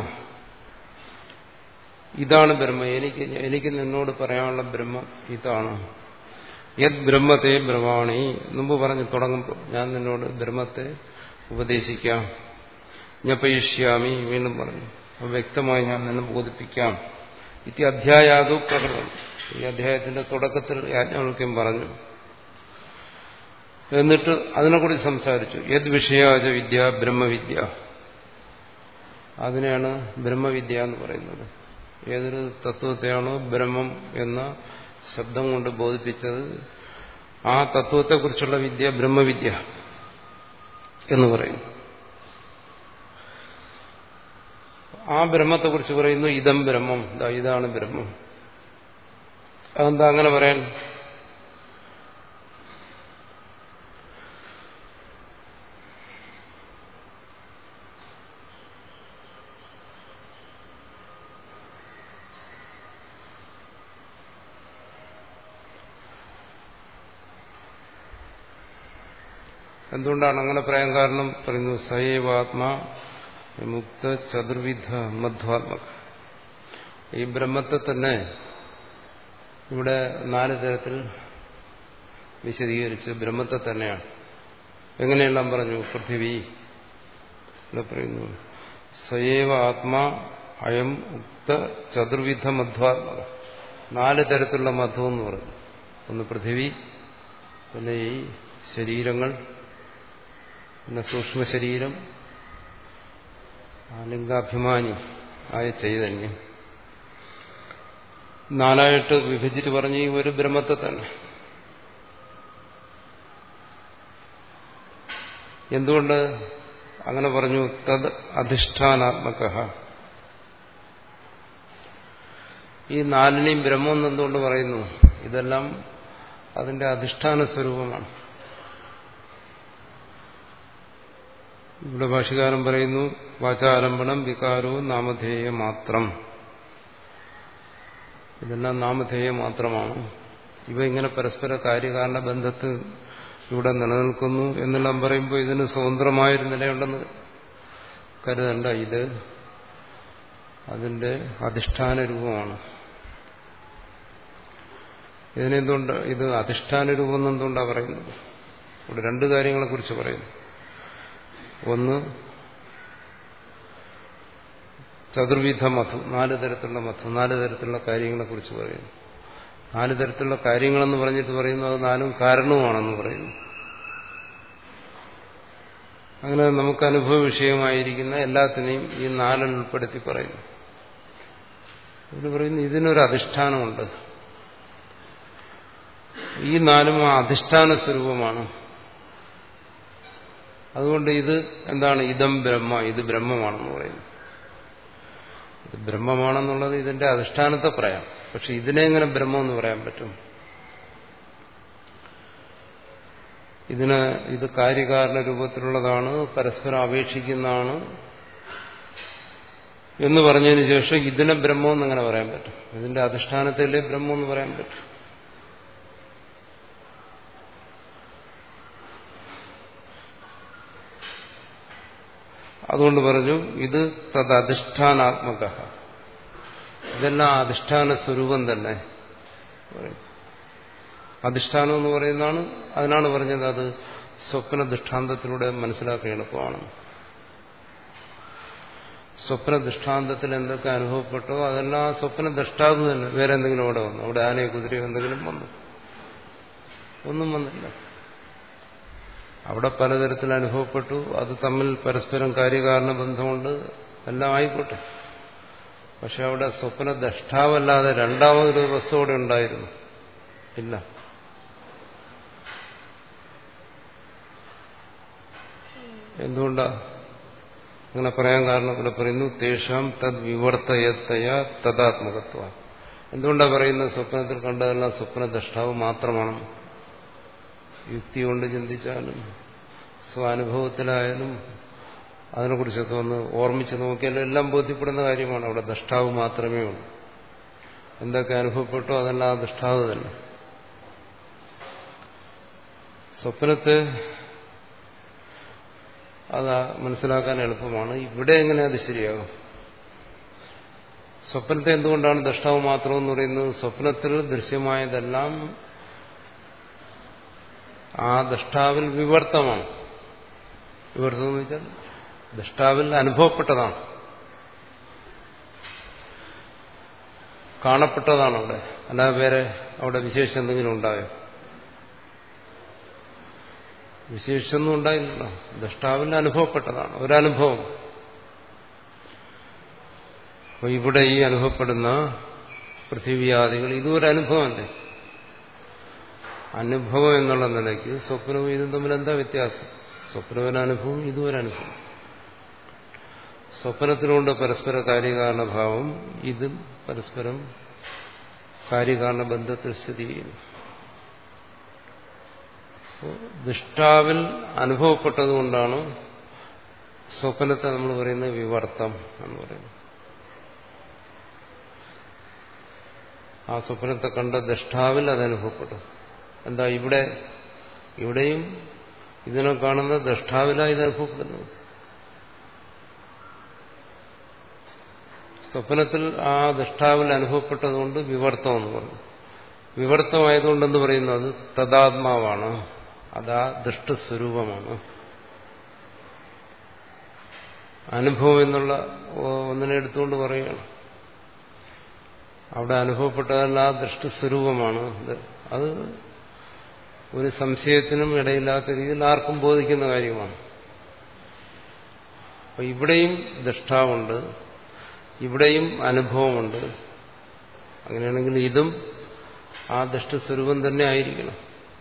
ഇതാണ് ബ്രഹ്മ. എനിക്ക് എനിക്ക് നിന്നോട് പറയാനുള്ള ബ്രഹ്മം ഇതാണ്. യത് ബ്രഹ്മത്തെ ബ്രവാണി. മുമ്പ് പറഞ്ഞു തുടങ്ങുമ്പോൾ ഞാൻ നിന്നോട് ബ്രഹ്മത്തെ ഉപദേശിക്കാം. ജ്ഞപയിഷ്യാമി. വീണ്ടും പറഞ്ഞു അപ്പൊ വ്യക്തമായി ഞാൻ നിന്നെ ബോധിപ്പിക്കാം. ഇത്തി അധ്യായാതു പ്രകൃതം. ഈ അധ്യായത്തിന്റെ തുടക്കത്തിൽ യാജ്ഞവൽക്യം പറഞ്ഞു. എന്നിട്ട് അതിനെക്കുറിച്ച് സംസാരിച്ചു. യത് വിഷയാച വിദ്യ ബ്രഹ്മവിദ്യ. അതിനെയാണ് ബ്രഹ്മവിദ്യ എന്ന് പറയുന്നത്. ഏതൊരു തത്വത്തെയാണോ ബ്രഹ്മം എന്ന ശബ്ദം കൊണ്ട് ബോധിപ്പിച്ചത് ആ തത്വത്തെക്കുറിച്ചുള്ള വിദ്യ ബ്രഹ്മവിദ്യ എന്ന് പറയും. ആ ബ്രഹ്മത്തെക്കുറിച്ച് പറയുന്നു ഇതം ബ്രഹ്മം. ഇതാണ് ബ്രഹ്മം. അതെന്താ അങ്ങനെ പറയാൻ? എന്തുകൊണ്ടാണ് അങ്ങനെ പറയാൻ കാരണം? പറയുന്നു സയേവാത്മാ മുക്ത ചതുർവിധ മധ്വാത്മക. ഈ ബ്രഹ്മത്തെ തന്നെ ഇവിടെ നാല് തരത്തിൽ വിശദീകരിച്ച് ബ്രഹ്മത്തെ തന്നെയാണ്. എങ്ങനെയെല്ലാം പറഞ്ഞു? പൃഥിവി ഇവിടെ പറയുന്നു സയേവ ആത്മാ അയം ഉക്ത ചതുർവിധ മധ്വാത്മക. നാല് തരത്തിലുള്ള മധ്വം എന്ന് പറഞ്ഞു. ഒന്ന് പൃഥിവി, പിന്നെ ഈ ശരീരങ്ങൾ, പിന്നെ സൂക്ഷ്മ ശരീരം, ലിംഗാഭിമാനി ആയ ചൈതന്യം. നാലായിട്ട് വിഭജിച്ച് പറഞ്ഞ് ഈ ഒരു ബ്രഹ്മത്തെ തന്നെ. എന്തുകൊണ്ട് അങ്ങനെ പറഞ്ഞു? തദ് അധിഷ്ഠാനാത്മക. ഈ നാലിനെയും ബ്രഹ്മം എന്തുകൊണ്ട് പറയുന്നു? ഇതെല്ലാം അതിന്റെ അധിഷ്ഠാന സ്വരൂപമാണ്. ഇവിടെ ഭാഷ്യകാരൻ പറയുന്നു വാചാരംഭണം വികാരവും നാമധേയ മാത്രം. ഇതെല്ലാം നാമധേയ മാത്രമാണ്. ഇവ ഇങ്ങനെ പരസ്പര കാര്യകാരണ ബന്ധത്തിൽ ഇവിടെ നിലനിൽക്കുന്നു എന്നെല്ലാം പറയുമ്പോൾ ഇതിന് സ്വതന്ത്രമായൊരു നിലയുണ്ടെന്ന് കരുതണ്ട. ഇത് അതിന്റെ അധിഷ്ഠാന രൂപമാണ്. ഇതിനെന്തുകൊണ്ട് ഇത് അധിഷ്ഠാന രൂപം എന്തുകൊണ്ടാണ് പറയുന്നത്? ഇവിടെ രണ്ട് കാര്യങ്ങളെക്കുറിച്ച് പറയുന്നു. ഒന്ന് ചതുർവിധ മതം, നാല് തരത്തിലുള്ള മതം, നാല് തരത്തിലുള്ള കാര്യങ്ങളെക്കുറിച്ച് പറയുന്നു. നാല് തരത്തിലുള്ള കാര്യങ്ങളെന്ന് പറഞ്ഞിട്ട് പറയുന്നു അത് നാലും കാരണവുമാണെന്ന് പറയുന്നു. അങ്ങനെ നമുക്ക് അനുഭവ വിഷയമായിരിക്കുന്ന എല്ലാത്തിനെയും ഈ നാലിൽ ഉൾപ്പെടുത്തി പറയുന്നു. ഇവിടെ പറയുന്നു ഇതിനൊരു അധിഷ്ഠാനമുണ്ട്. ഈ നാലും ആ അധിഷ്ഠാന സ്വരൂപമാണ്. അതുകൊണ്ട് ഇത് എന്താണ്? ഇതം ബ്രഹ്മ, ഇത് ബ്രഹ്മമാണെന്ന് പറയുന്നു. ഇത് ബ്രഹ്മമാണെന്നുള്ളത് ഇതിന്റെ അധിഷ്ഠാനത്തെ പറയാം. പക്ഷെ ഇതിനെ എങ്ങനെ ബ്രഹ്മമെന്ന് പറയാൻ പറ്റും? ഇതിന് ഇത് കാര്യകാരണ രൂപത്തിലുള്ളതാണ്, പരസ്പരം അപേക്ഷിക്കുന്നതാണ് എന്ന് പറഞ്ഞതിന് ശേഷം ഇതിനെ ബ്രഹ്മമെന്ന് എങ്ങനെ പറയാൻ പറ്റും? ഇതിന്റെ അധിഷ്ഠാനത്തിലേ ബ്രഹ്മമെന്ന് പറയാൻ പറ്റും. അതുകൊണ്ട് പറഞ്ഞു ഇത് തദധിഷ്ഠാനാത്മക, ഇതെല്ലാം അധിഷ്ഠാന സ്വരൂപം തന്നെ. അധിഷ്ഠാനം എന്ന് പറയുന്നതാണ്, അതിനാണ് പറഞ്ഞത് അത് സ്വപ്ന ദൃഷ്ടാന്തത്തിലൂടെ മനസ്സിലാക്കാൻ എളുപ്പമാണ്. സ്വപ്ന ദൃഷ്ടാന്തത്തിൽ എന്തൊക്കെ അനുഭവപ്പെട്ടോ അതെല്ലാം സ്വപ്ന ദൃഷ്ടാവ് തന്നെ. വേറെ എന്തെങ്കിലും അവിടെ വന്നു? അവിടെ ആനയോ കുതിരയോ എന്തെങ്കിലും വന്നു? ഒന്നും വന്നില്ല. അവിടെ പലതരത്തിൽ അനുഭവപ്പെട്ടു, അത് തമ്മിൽ പരസ്പരം കാര്യകാരണ ബന്ധമുണ്ട്, എല്ലാം ആയിക്കോട്ടെ. പക്ഷെ അവിടെ സ്വപ്ന ദൃഷ്ടാവല്ലാതെ രണ്ടാമതൊരു വസ്തു അവിടെ ഉണ്ടായിരുന്നു ഇല്ല. എന്തുകൊണ്ടാ അങ്ങനെ പറയാൻ കാരണം? ഇവിടെ പറയുന്നു തേഷാം തദ് വിവർത്തയത്തയ തദാത്മകത്വ. എന്തുകൊണ്ടാണ് പറയുന്നത് സ്വപ്നത്തിൽ കണ്ടതെല്ലാം സ്വപ്ന ദൃഷ്ടാവ് മാത്രമാണ്? യുക്തി കൊണ്ട് ചിന്തിച്ചാലും സ്വാനുഭവത്തിലായാലും അതിനെക്കുറിച്ചൊക്കെ ഒന്ന് ഓർമ്മിച്ച് നോക്കിയാലും എല്ലാം ബോധ്യപ്പെടുന്ന കാര്യമാണ്. അവിടെ ദൃഷ്ടാവ് മാത്രമേ ഉള്ളൂ. എന്തൊക്കെ അനുഭവപ്പെട്ടോ അതെല്ലാം ആ ദൃഷ്ടാവ് തന്നെ. സ്വപ്നത്തെ അത് മനസ്സിലാക്കാൻ എളുപ്പമാണ്. ഇവിടെ എങ്ങനെ അത് ശരിയാകും? സ്വപ്നത്തെ എന്തുകൊണ്ടാണ് ദൃഷ്ടാവ് മാത്രമെന്ന് പറയുന്നത്? സ്വപ്നത്തിൽ ദൃശ്യമായതെല്ലാം ആ ദൃഷ്ടാവിൽ വിവർത്തമാണ്. വിവർത്തം എന്ന് വെച്ചാൽ ദൃഷ്ടാവിൽ അനുഭവപ്പെട്ടതാണ്, കാണപ്പെട്ടതാണ് അവിടെ. അല്ലാതെ വേറെ അവിടെ വിശേഷം എന്തെങ്കിലും ഉണ്ടായോ? വിശേഷമൊന്നും ഉണ്ടായില്ലല്ലോ. ദൃഷ്ടാവിൽ അനുഭവപ്പെട്ടതാണ്, ഒരനുഭവം. അപ്പോൾ ഇവിടെ ഈ അനുഭവപ്പെടുന്ന പൃഥിവിയാദികൾ ഇതും ഒരു അനുഭവമല്ലേ? അനുഭവം എന്നുള്ള നിലയ്ക്ക് സ്വപ്നവും ഇതും തമ്മിൽ എന്താ വ്യത്യാസം? സ്വപ്നവനുഭവം, ഇതും ഒരു അനുഭവം. സ്വപ്നത്തിലുണ്ട് പരസ്പര കാര്യകാരണഭാവം, ഇതും പരസ്പരം കാര്യകാരണ ബന്ധത്തിൽ സ്ഥിതി ചെയ്യുന്നു. ദൃഷ്ടാവിൽ അനുഭവപ്പെട്ടതുകൊണ്ടാണ് സ്വപ്നത്തെ നമ്മൾ പറയുന്നത് വിവർത്തം എന്ന് പറയുന്നത്. ആ സ്വപ്നത്തെ കണ്ട ദൃഷ്ടാവിൽ അത് അനുഭവപ്പെട്ടു. എന്താ ഇവിടെ ഇവിടെയും ഇതിനെ കാണുന്ന ദൃഷ്ടാവിലാണ് ഇത് അനുഭവപ്പെടുന്നത്. സ്വപ്നത്തിൽ ആ ദൃഷ്ടാവിൽ അനുഭവപ്പെട്ടതുകൊണ്ട് വിവർത്തം എന്ന് പറഞ്ഞു. വിവർത്തമായതുകൊണ്ടെന്ന് പറയുന്നത് തദാത്മാവാണ്, അതാ ദൃഷ്ടസ്വരൂപമാണ്. അനുഭവം എന്നുള്ള ഒന്നിനെ എടുത്തുകൊണ്ട് പറയുകയാണ്. അവിടെ അനുഭവപ്പെട്ടതല്ല ആ ദൃഷ്ടസ്വരൂപമാണ്. അത് ഒരു സംശയത്തിനും ഇടയില്ലാത്ത രീതിയിൽ ആർക്കും ബോധിക്കുന്ന കാര്യമാണ്. അപ്പൊ ഇവിടെയും ദൃഷ്ടാവുണ്ട്, ഇവിടെയും അനുഭവമുണ്ട്. അങ്ങനെയാണെങ്കിൽ ഇതും ആ ദൃഷ്ടസ്വരൂപം തന്നെ ആയിരിക്കണം.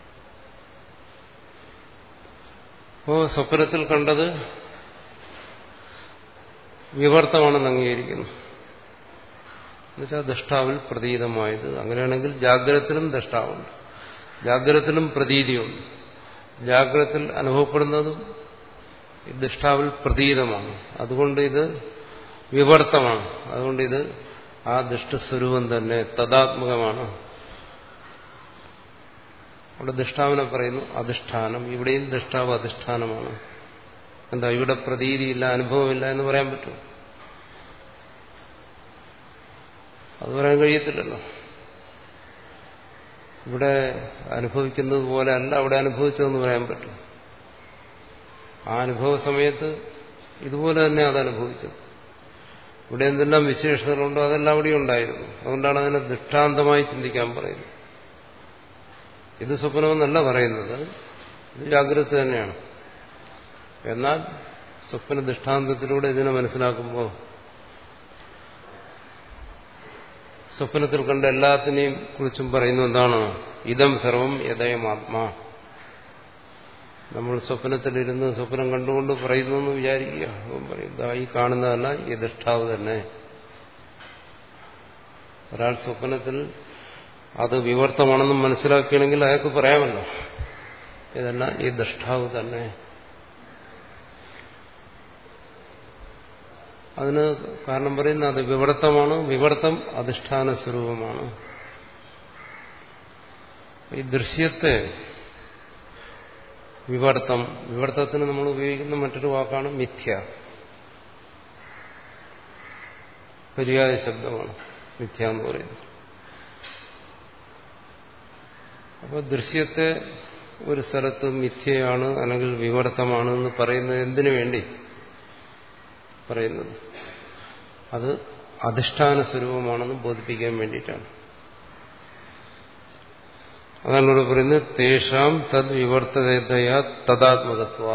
അപ്പോ സ്വപ്നത്തിൽ കണ്ടത് വിവർത്തമാണെന്ന് അംഗീകരിക്കുന്നു. എന്നുവെച്ചാൽ ദൃഷ്ടാവിൽ പ്രതീതമായത്. അങ്ങനെയാണെങ്കിൽ ജാഗ്രതത്തിലും ദൃഷ്ടാവുണ്ട്, ജാഗ്രതത്തിലും പ്രതീതിയുണ്ട്. ജാഗ്രതത്തിൽ അനുഭവപ്പെടുന്നതും ദൃഷ്ടാവിൽ പ്രതീതമാണ്. അതുകൊണ്ട് ഇത് വിവർത്തമാണ്. അതുകൊണ്ട് ഇത് ആ ദൃഷ്ടസ്വരൂപം തന്നെ തദാത്മകമാണ്. അവിടെ ദൃഷ്ടാവിനെ പറയുന്നു അധിഷ്ഠാനം. ഇവിടെയും ദൃഷ്ടാവ് അധിഷ്ഠാനമാണ്. എന്താ ഇവിടെ പ്രതീതിയില്ല, അനുഭവമില്ല എന്ന് പറയാൻ പറ്റും? അത് പറയാൻ കഴിയത്തില്ലല്ലോ. ഇവിടെ അനുഭവിക്കുന്നത് പോലെ അല്ല അവിടെ അനുഭവിച്ചതെന്ന് പറയാൻ പറ്റും. ആ അനുഭവ സമയത്ത് ഇതുപോലെ തന്നെ അത് അനുഭവിച്ചത്. ഇവിടെ എന്തെല്ലാം വിശേഷതകളുണ്ടോ അതെല്ലാം അവിടെ ഉണ്ടായിരുന്നു. അതുകൊണ്ടാണ് അതിനെ ദൃഷ്ടാന്തമായി ചിന്തിക്കാൻ പറയുന്നത്. ഇത് സ്വപ്നമെന്നല്ല പറയുന്നത്, ഇത് ജാഗ്രത തന്നെയാണ്. എന്നാൽ സ്വപ്ന ദൃഷ്ടാന്തത്തിലൂടെ ഇതിനെ മനസ്സിലാക്കുമ്പോൾ സ്വപ്നത്തിൽ കണ്ട എല്ലാത്തിനെയും കുറിച്ചും പറയുന്ന എന്താണ്? ഇതം സർവം യഥയമാത്മാ. നമ്മൾ സ്വപ്നത്തിലിരുന്ന് സ്വപ്നം കണ്ടുകൊണ്ട് പറയുന്നു എന്ന് വിചാരിക്കുക. പറയും ഈ കാണുന്നതല്ല, ഈ ദൃഷ്ടാവ് തന്നെ. ഒരാൾ സ്വപ്നത്തിൽ അത് വിവർത്തമാണെന്ന് മനസ്സിലാക്കുകയാണെങ്കിൽ അയാൾക്ക് പറയാമല്ലോ, ഇതല്ല ഈ ദൃഷ്ടാവ് തന്നെ. അതിന് കാരണം പറയുന്നത് അത് വിവർത്തമാണ്. വിവർത്തം അധിഷ്ഠാന സ്വരൂപമാണ്. ഈ ദൃശ്യത്തെ വിവർത്തം, വിവർത്തത്തിന് നമ്മൾ ഉപയോഗിക്കുന്ന മറ്റൊരു വാക്കാണ് മിഥ്യ. പര്യായ ശബ്ദമാണ് മിഥ്യ എന്ന് പറയുന്നത്. അപ്പോൾ ദൃശ്യത്തെ ഒരു സ്ഥലത്ത് മിഥ്യയാണ് അല്ലെങ്കിൽ വിവർത്തമാണ് എന്ന് പറയുന്നത് എന്തിനു വേണ്ടി പറയുന്നത്? അത് അധിഷ്ഠാന സ്വരൂപമാണെന്ന് ബോധിപ്പിക്കാൻ വേണ്ടിയിട്ടാണ്. അതാണ് ഇവിടെ പറയുന്നത് തേഷാം തദ് വിവർത്തതയാ തദാത്മകത്വ.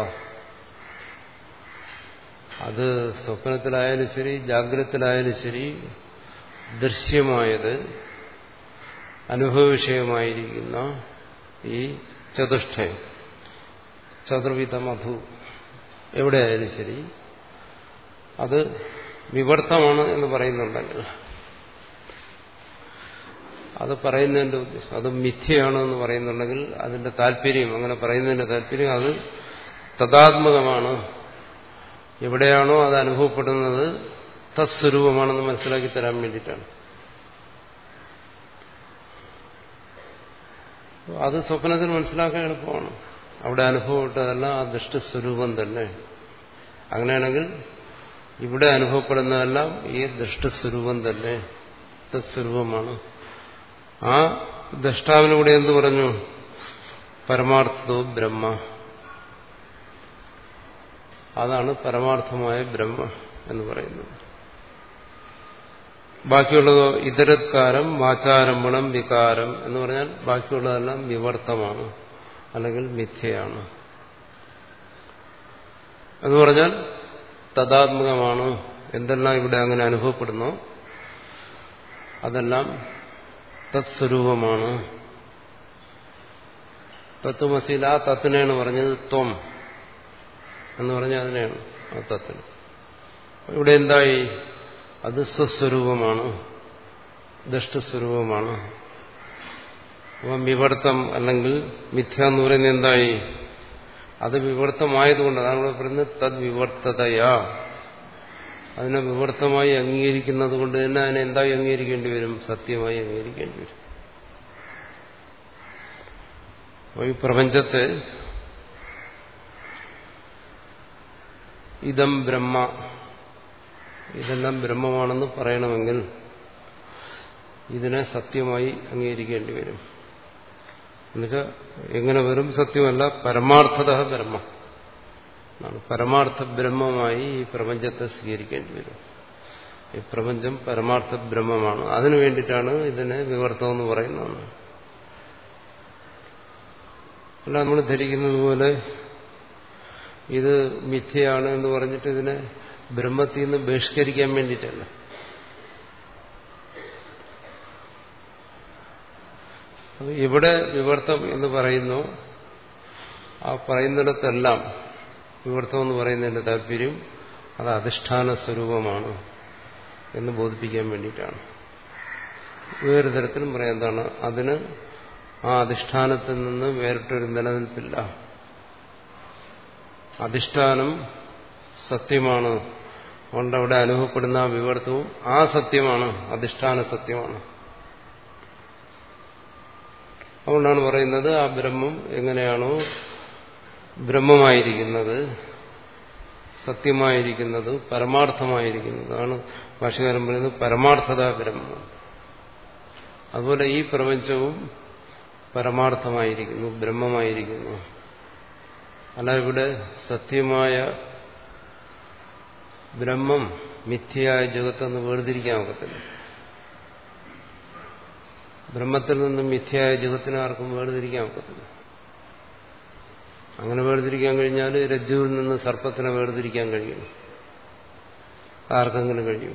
അത് സ്വപ്നത്തിലായാലും ശരി ജാഗ്രതത്തിലായാലും ശരി ദൃശ്യമായത് അനുഭവവിഷയമായിരിക്കുന്ന ഈ ചതുഷ്ടയം ചതുർവിധ മധു എവിടെയായാലും ശരി അത് വിവർത്തമാണ് എന്ന് പറയുന്നുണ്ടെങ്കിൽ അത് പറയുന്നതിന്റെ ഉദ്ദേശം അത് മിഥ്യയാണ് എന്ന് പറയുന്നുണ്ടെങ്കിൽ അതിന്റെ താല്പര്യം, അങ്ങനെ പറയുന്നതിന്റെ താല്പര്യം അത് തദാത്മകമാണ്. എവിടെയാണോ അത് അനുഭവപ്പെടുന്നത് തത്സ്വരൂപമാണെന്ന് മനസ്സിലാക്കി തരാൻ വേണ്ടിയിട്ടാണ്. അത് സ്വപ്നത്തിൽ മനസ്സിലാക്കാൻ എളുപ്പമാണ്. അവിടെ അനുഭവപ്പെട്ടതല്ല ആ ദൃഷ്ടസ്വരൂപം തന്നെ. അങ്ങനെയാണെങ്കിൽ ഇവിടെ അനുഭവപ്പെടുന്നതെല്ലാം ഈ ദൃഷ്ടസ്വരൂപം തന്നെ, തത്സ്വരൂപമാണ്. ആ ദ്രഷ്ടാവിലൂടെ എന്ത് പറഞ്ഞു? പരമാർത്ഥോ ബ്രഹ്മ. അതാണ് പരമാർത്ഥമായ ബ്രഹ്മ എന്ന് പറയുന്നത്. ബാക്കിയുള്ളതോ ഇതരത്കാരം വാചാരംഭണം വികാരം എന്ന് പറഞ്ഞാൽ ബാക്കിയുള്ളതെല്ലാം വിവർത്തമാണ് അല്ലെങ്കിൽ മിഥ്യയാണ് എന്ന് പറഞ്ഞാൽ തദാത്മകമാണ്. എന്തെല്ലാം ഇവിടെ അങ്ങനെ അനുഭവപ്പെടുന്നോ അതെല്ലാം തത്സ്വരൂപമാണ്. തത്വമസിയിൽ ആ തത്തിനെയാണ് പറഞ്ഞത് ത്വം എന്ന് പറഞ്ഞാൽ അതിനെയാണ് ആ തത്തിന്. ഇവിടെ എന്തായി? അത് സ്വസ്വരൂപമാണ്, ദൃഷ്ടസ്വരൂപമാണ്. അപ്പം വിവർത്തം അല്ലെങ്കിൽ മിഥ്യ എന്ന് പറയുന്നത് എന്തായി? അത് വിവർത്തമായതുകൊണ്ട്, അതാണ് ഇവിടെ പറയുന്നത് തദ് വിവർത്തതയാ. അതിനെ വിവർത്തമായി അംഗീകരിക്കുന്നത് കൊണ്ട് തന്നെ അതിനെ എന്തായി അംഗീകരിക്കേണ്ടി വരും? സത്യമായി അംഗീകരിക്കേണ്ടി വരും. അപ്പോൾ ഈ പ്രപഞ്ചത്തെ ഇതം ബ്രഹ്മ, ഇതെല്ലാം ബ്രഹ്മമാണെന്ന് പറയണമെങ്കിൽ ഇതിനെ സത്യമായി അംഗീകരിക്കേണ്ടി വരും. എന്നുവെച്ചാൽ എങ്ങനെ വരും? സത്യമല്ല, പരമാർത്ഥത ബ്രഹ്മ, പരമാർത്ഥ ബ്രഹ്മമായി ഈ പ്രപഞ്ചത്തെ സ്വീകരിക്കേണ്ടി വരും. ഈ പ്രപഞ്ചം പരമാർത്ഥ ബ്രഹ്മമാണ്. അതിനു വേണ്ടിയിട്ടാണ് ഇതിനെ വിവർത്തം എന്ന് പറയുന്നത്. അല്ല നമ്മൾ ധരിക്കുന്നത് പോലെ ഇത് മിഥ്യയാണ് എന്ന് പറഞ്ഞിട്ട് ഇതിനെ ബ്രഹ്മത്തിൽ നിന്ന് ബഹിഷ്കരിക്കാൻ വേണ്ടിയിട്ടല്ല. ഇവിടെ വിവർത്തം എന്ന് പറയുന്നു, ആ പറയുന്നിടത്തെല്ലാം വിവർത്തം എന്ന് പറയുന്നതിന്റെ താല്പര്യം അത് അധിഷ്ഠാന സ്വരൂപമാണ് എന്ന് ബോധിപ്പിക്കാൻ വേണ്ടിയിട്ടാണ്. വേറെ തരത്തിലും പറയാം എന്താണ്? അതിന് ആ അധിഷ്ഠാനത്തിൽ നിന്ന് വേറിട്ടൊരു നിലനിൽപ്പില്ല. അധിഷ്ഠാനം സത്യമാണ്. അതുകൊണ്ട് അവിടെ അനുഭവപ്പെടുന്ന ആ വിവർത്തവും ആ സത്യമാണ്, അധിഷ്ഠാന സത്യമാണ്. അതുകൊണ്ടാണ് പറയുന്നത് ആ ബ്രഹ്മം എങ്ങനെയാണോ ബ്രഹ്മമായിരിക്കുന്നത്, സത്യമായിരിക്കുന്നത്, പരമാർത്ഥമായിരിക്കുന്നത്, ആണ് ഭാഷകാരൻ പറയുന്നത് പരമാർത്ഥത ബ്രഹ്മം. അതുപോലെ ഈ പ്രപഞ്ചവും പരമാർത്ഥമായിരിക്കുന്നു, ബ്രഹ്മമായിരിക്കുന്നു. അല്ല, ഇവിടെ സത്യമായ ബ്രഹ്മം മിഥ്യയായ ജഗത്തെന്ന് വേർതിരിക്കാൻ ഒക്കത്തില്ല. ബ്രഹ്മത്തിൽ നിന്നും മിഥ്യയായ ജഗത്തിനെ ആർക്കും വേർതിരിക്കാൻ ഒക്കത്തില്ല. അങ്ങനെ വേർതിരിക്കാൻ കഴിഞ്ഞാൽ രജ്ജുവിൽ നിന്ന് സർപ്പത്തിനെ വേർതിരിക്കാൻ കഴിയും. ആർക്കെങ്കിലും കഴിയും?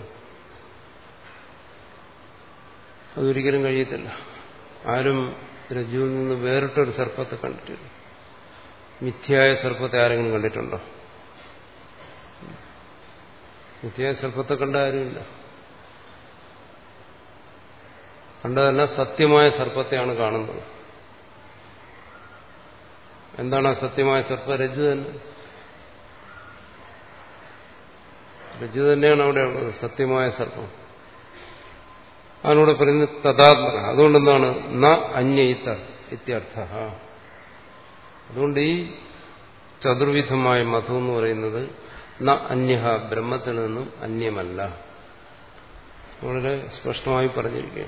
അതൊരിക്കലും കഴിയത്തില്ല. ആരും രജ്ജുവിൽ നിന്ന് വേറിട്ടൊരു സർപ്പത്തെ കണ്ടിട്ടില്ല. മിഥ്യയായ സർപ്പത്തെ ആരെങ്കിലും കണ്ടിട്ടുണ്ടോ? മിഥ്യയായ സർപ്പത്തെ കണ്ട ആരുമില്ല. കണ്ടതല്ല, സത്യമായ സർപ്പത്തെയാണ് കാണുന്നത്. എന്താണ് ആ സത്യമായ സർപ്പം? രജ്ജു തന്നെ. രജ്ജു തന്നെയാണ് അവിടെ ഉള്ളത്, സത്യമായ സർപ്പം. അതിനോട് പറയുന്നത് തഥാത്മന. അതുകൊണ്ടെന്താണ്? ന അന്യയിത്ത ഇത്യർത്ഥ. അതുകൊണ്ട് ഈ ചതുർവിധമായ മതം എന്ന് പറയുന്നത് ന അന്യഹ, ബ്രഹ്മത്തിൽ നിന്നും അന്യമല്ല. വളരെ സ്പഷ്ടമായി പറഞ്ഞിരിക്കുക.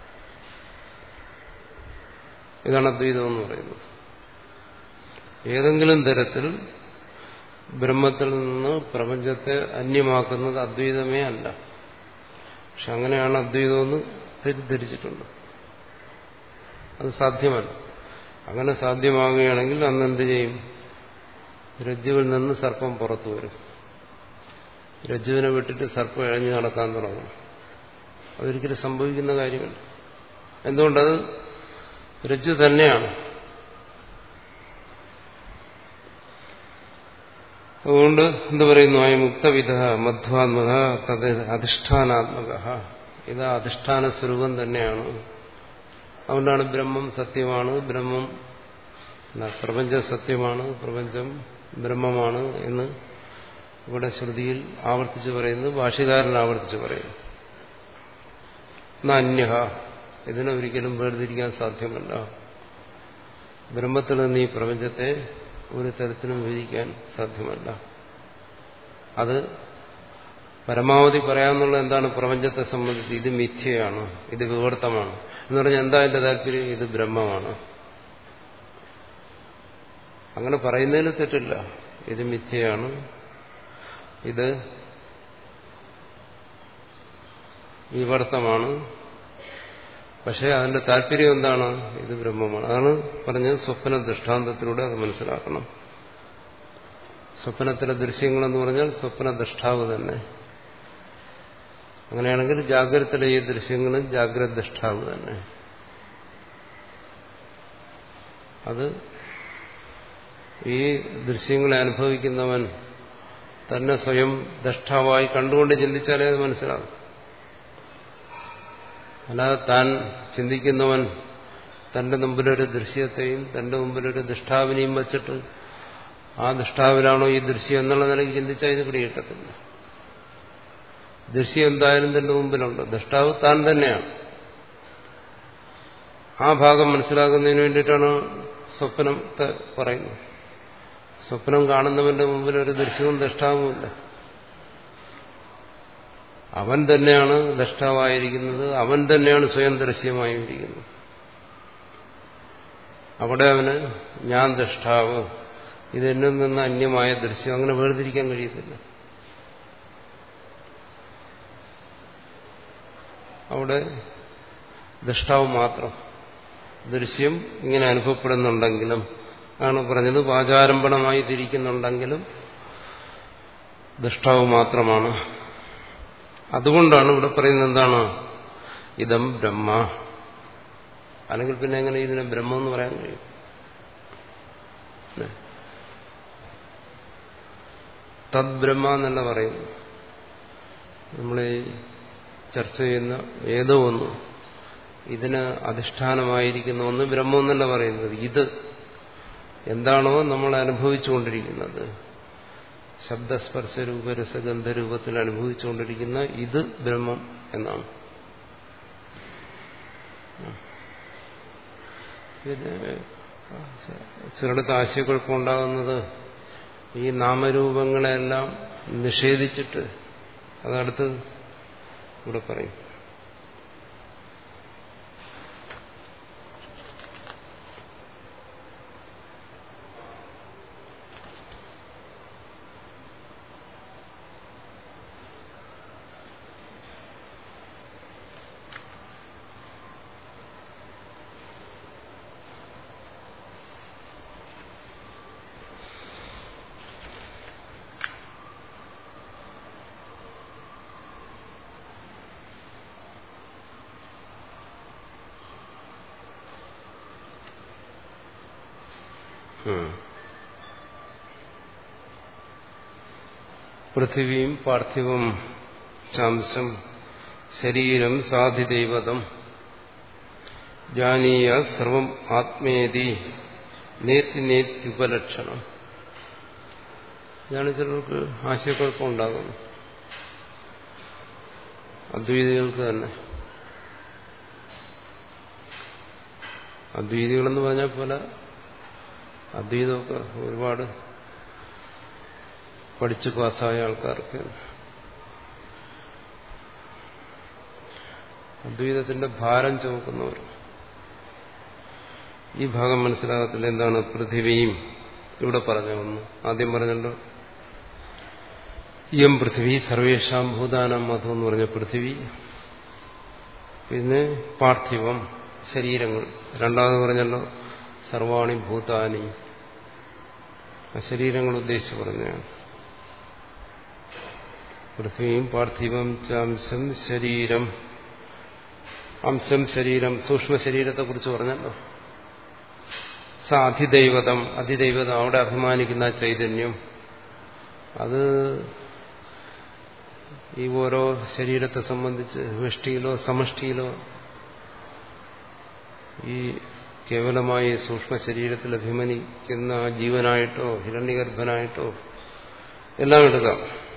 ഇതാണ് അദ്വൈതം എന്ന് പറയുന്നത്. ഏതെങ്കിലും തരത്തിൽ ബ്രഹ്മത്തിൽ നിന്ന് പ്രപഞ്ചത്തെ അന്യമാക്കുന്നത് അദ്വൈതമേ അല്ല. പക്ഷെ അങ്ങനെയാണ് അദ്വൈതമെന്ന് തെറ്റിദ്ധരിച്ചിട്ടുണ്ട്. അത് സാധ്യമല്ല. അങ്ങനെ സാധ്യമാകുകയാണെങ്കിൽ അന്ന് എന്ത് ചെയ്യും? രജ്ജുവിൽ നിന്ന് സർപ്പം പുറത്തു വരും. രജ്ജുവിനെ വിട്ടിട്ട് സർപ്പം ഇഴഞ്ഞു നടക്കാൻ തുടങ്ങും. അതൊരിക്കലും സംഭവിക്കുന്ന കാര്യമല്ല. എന്തുകൊണ്ടത് രജ്ജു തന്നെയാണ്. അതുകൊണ്ട് എന്ത് പറയുന്നു? ആയ മുക്തവിധ മധ്വാത്മക തത് അധിഷ്ഠാനാത്മക. ഇത് അധിഷ്ഠാന സ്വരൂപം തന്നെയാണ്. അതുകൊണ്ടാണ് ബ്രഹ്മം സത്യമാണ്, ബ്രഹ്മം പ്രപഞ്ചം സത്യമാണ്, പ്രപഞ്ചം ബ്രഹ്മമാണ് എന്ന് ഇവിടെ ശ്രുതിയിൽ ആവർത്തിച്ച് പറയുന്നു, ഭാഷ്യകാരൻ ആവർത്തിച്ച് പറയുന്നു. അന്യഹ, ഇതിനെ ഒരിക്കലും വേർതിരിക്കാൻ സാധ്യമല്ല. ബ്രഹ്മത്തിൽ നിന്ന് ഈ പ്രപഞ്ചത്തെ ഒരു തരത്തിലും വിഭജിക്കാൻ സാധ്യമല്ല. അത് പരമാവധി പറയാമെന്നുള്ള എന്താണ്? പ്രപഞ്ചത്തെ സംബന്ധിച്ച് ഇത് മിഥ്യയാണ്, ഇത് വിവർത്തമാണ് എന്ന് പറഞ്ഞാൽ എന്താ എന്റെ താല്പര്യം? ഇത് ബ്രഹ്മമാണ്. അങ്ങനെ പറയുന്നതിന് തെറ്റില്ല. ഇത് മിഥ്യയാണ്, ഇത് വിവർത്തമാണ്. പക്ഷെ അതിന്റെ താല്പര്യം എന്താണ്? ഇത് ബ്രഹ്മമാണ്. അതാണ് പറഞ്ഞത്. സ്വപ്ന ദൃഷ്ടാന്തത്തിലൂടെ അത് മനസ്സിലാക്കണം. സ്വപ്നത്തിലെ ദൃശ്യങ്ങളെന്ന് പറഞ്ഞാൽ സ്വപ്ന ദൃഷ്ടാവ് തന്നെ. അങ്ങനെയാണെങ്കിൽ ജാഗ്രതത്തിലെ ഈ ദൃശ്യങ്ങളും ജാഗ്രത ദൃഷ്ടാവ് തന്നെ. അത് ഈ ദൃശ്യങ്ങളെ അനുഭവിക്കുന്നവൻ തന്നെ സ്വയം ദൃഷ്ടാവായി കണ്ടുകൊണ്ട് ചിന്തിച്ചാലേ അത് മനസ്സിലാകും. അല്ലാതെ താൻ ചിന്തിക്കുന്നവൻ തന്റെ മുമ്പിലൊരു ദൃശ്യത്തെയും തന്റെ മുമ്പിലൊരു ദൃഷ്ടാവിനെയും വച്ചിട്ട് ആ ദൃഷ്ടാവിലാണോ ഈ ദൃശ്യം എന്നുള്ള നിലയ്ക്ക് ചിന്തിച്ചാൽ ഇത് പിടികിട്ടത്തില്ല. ദൃശ്യം എന്തായാലും തന്റെ മുമ്പിലുണ്ട്, ദൃഷ്ടാവ് താൻ തന്നെയാണ്. ആ ഭാഗം മനസ്സിലാക്കുന്നതിന് വേണ്ടിയിട്ടാണ് സ്വപ്നത്തെ പറയുന്നത്. സ്വപ്നം കാണുന്നവന്റെ മുമ്പിൽ ഒരു ദൃശ്യവും ദൃഷ്ടാവുമില്ല. അവൻ തന്നെയാണ് ദൃഷ്ടാവായിരിക്കുന്നത്, അവൻ തന്നെയാണ് സ്വയം ദൃശ്യമായിരിക്കുന്നത്. അവിടെ അവന് ഞാൻ ദൃഷ്ടാവ്, ഇതെന്നിൽ നിന്ന് അന്യമായ ദൃശ്യം, അങ്ങനെ വേർതിരിക്കാൻ കഴിയത്തില്ല. അവിടെ ദൃഷ്ടാവ് മാത്രം. ദൃശ്യം ഇങ്ങനെ അനുഭവപ്പെടുന്നുണ്ടെങ്കിലും, ആണ് പറഞ്ഞത്, വാചാരംഭണമായി തിരിക്കുന്നുണ്ടെങ്കിലും ദൃഷ്ടാവ് മാത്രമാണ്. അതുകൊണ്ടാണ് ഇവിടെ പറയുന്നത് എന്താണ്? ഇതം ബ്രഹ്മ. അല്ലെങ്കിൽ പിന്നെ എങ്ങനെ ഇതിനെ ബ്രഹ്മം എന്ന് പറയാൻ കഴിയും? തദ് ബ്രഹ്മ എന്നല്ല പറയുന്നു. നമ്മളീ ചർച്ച ചെയ്യുന്ന ഏതോ ഒന്ന്, ഇതിന് അധിഷ്ഠാനമായിരിക്കുന്ന ഒന്ന് ബ്രഹ്മം എന്നല്ല പറയുന്നത്. ഇത് എന്താണോ നമ്മൾ അനുഭവിച്ചുകൊണ്ടിരിക്കുന്നത്, ശബ്ദസ്പർശ രൂപരസഗന്ധരൂപത്തിൽ അനുഭവിച്ചുകൊണ്ടിരിക്കുന്ന ഇത് ബ്രഹ്മം എന്നാണ്. പിന്നെ ചിലടത്ത് ആശയക്കുഴപ്പമുണ്ടാകുന്നത് ഈ നാമരൂപങ്ങളെല്ലാം നിഷേധിച്ചിട്ട് അതടുത്ത് ഇവിടെ പറയും. പൃഥിവീം പാർത്ഥിവം ചാംസം ശരീരം സാധിദൈവതം ജാനീയ സർവം ആത്മേതി നേത്തി നേത്യുപലക്ഷണം. ഇതാണ് ചിലർക്ക് ആശയക്കുഴപ്പം ഉണ്ടാകുന്നു, അദ്വൈതികൾക്ക് തന്നെ. അദ്വൈതികളെന്ന് പറഞ്ഞാൽ പോലെ അദ്വൈതമൊക്കെ ഒരുപാട് പഠിച്ചു പാസ്സായ ആൾക്കാർക്ക് അദ്വൈതത്തിന്റെ ഭാരം ചുമക്കുന്നവർ ഈ ഭാഗം മനസ്സിലാകത്തില്ല. എന്താണ് പൃഥിവിയും ഇവിടെ പറഞ്ഞു വന്നു. ആദ്യം പറഞ്ഞല്ലോ ഇയം പൃഥിവി സർവേഷാം ഭൂതാനാം മധു എന്ന് പറഞ്ഞ പൃഥിവി. പിന്നെ പാർത്ഥിവം ശരീരങ്ങൾ. രണ്ടാമത് പറഞ്ഞല്ലോ സർവാണി ഭൂതാനി, ശരീരങ്ങൾ ഉദ്ദേശിച്ച് പറഞ്ഞാണ്. പൃഥ്വിയും പാർത്ഥിവം ചാംസം ശരീരം. അംശം ശരീരം, സൂക്ഷ്മ ശരീരത്തെ കുറിച്ച് പറഞ്ഞല്ലോ. സ അധിദൈവതം, അധിദൈവതം അവിടെ അഭിമാനിക്കുന്ന ചൈതന്യം, അത് ഈ ഓരോ ശരീരത്തെ സംബന്ധിച്ച് വ്യഷ്ടിയിലോ സമഷ്ടിയിലോ ഈ കേവലമായി സൂക്ഷ്മ ശരീരത്തിൽ അഭിമാനിക്കുന്ന ജീവനായിട്ടോ ഹിരണ്യഗർഭനായിട്ടോ എല്ലാം എടുക്കാം.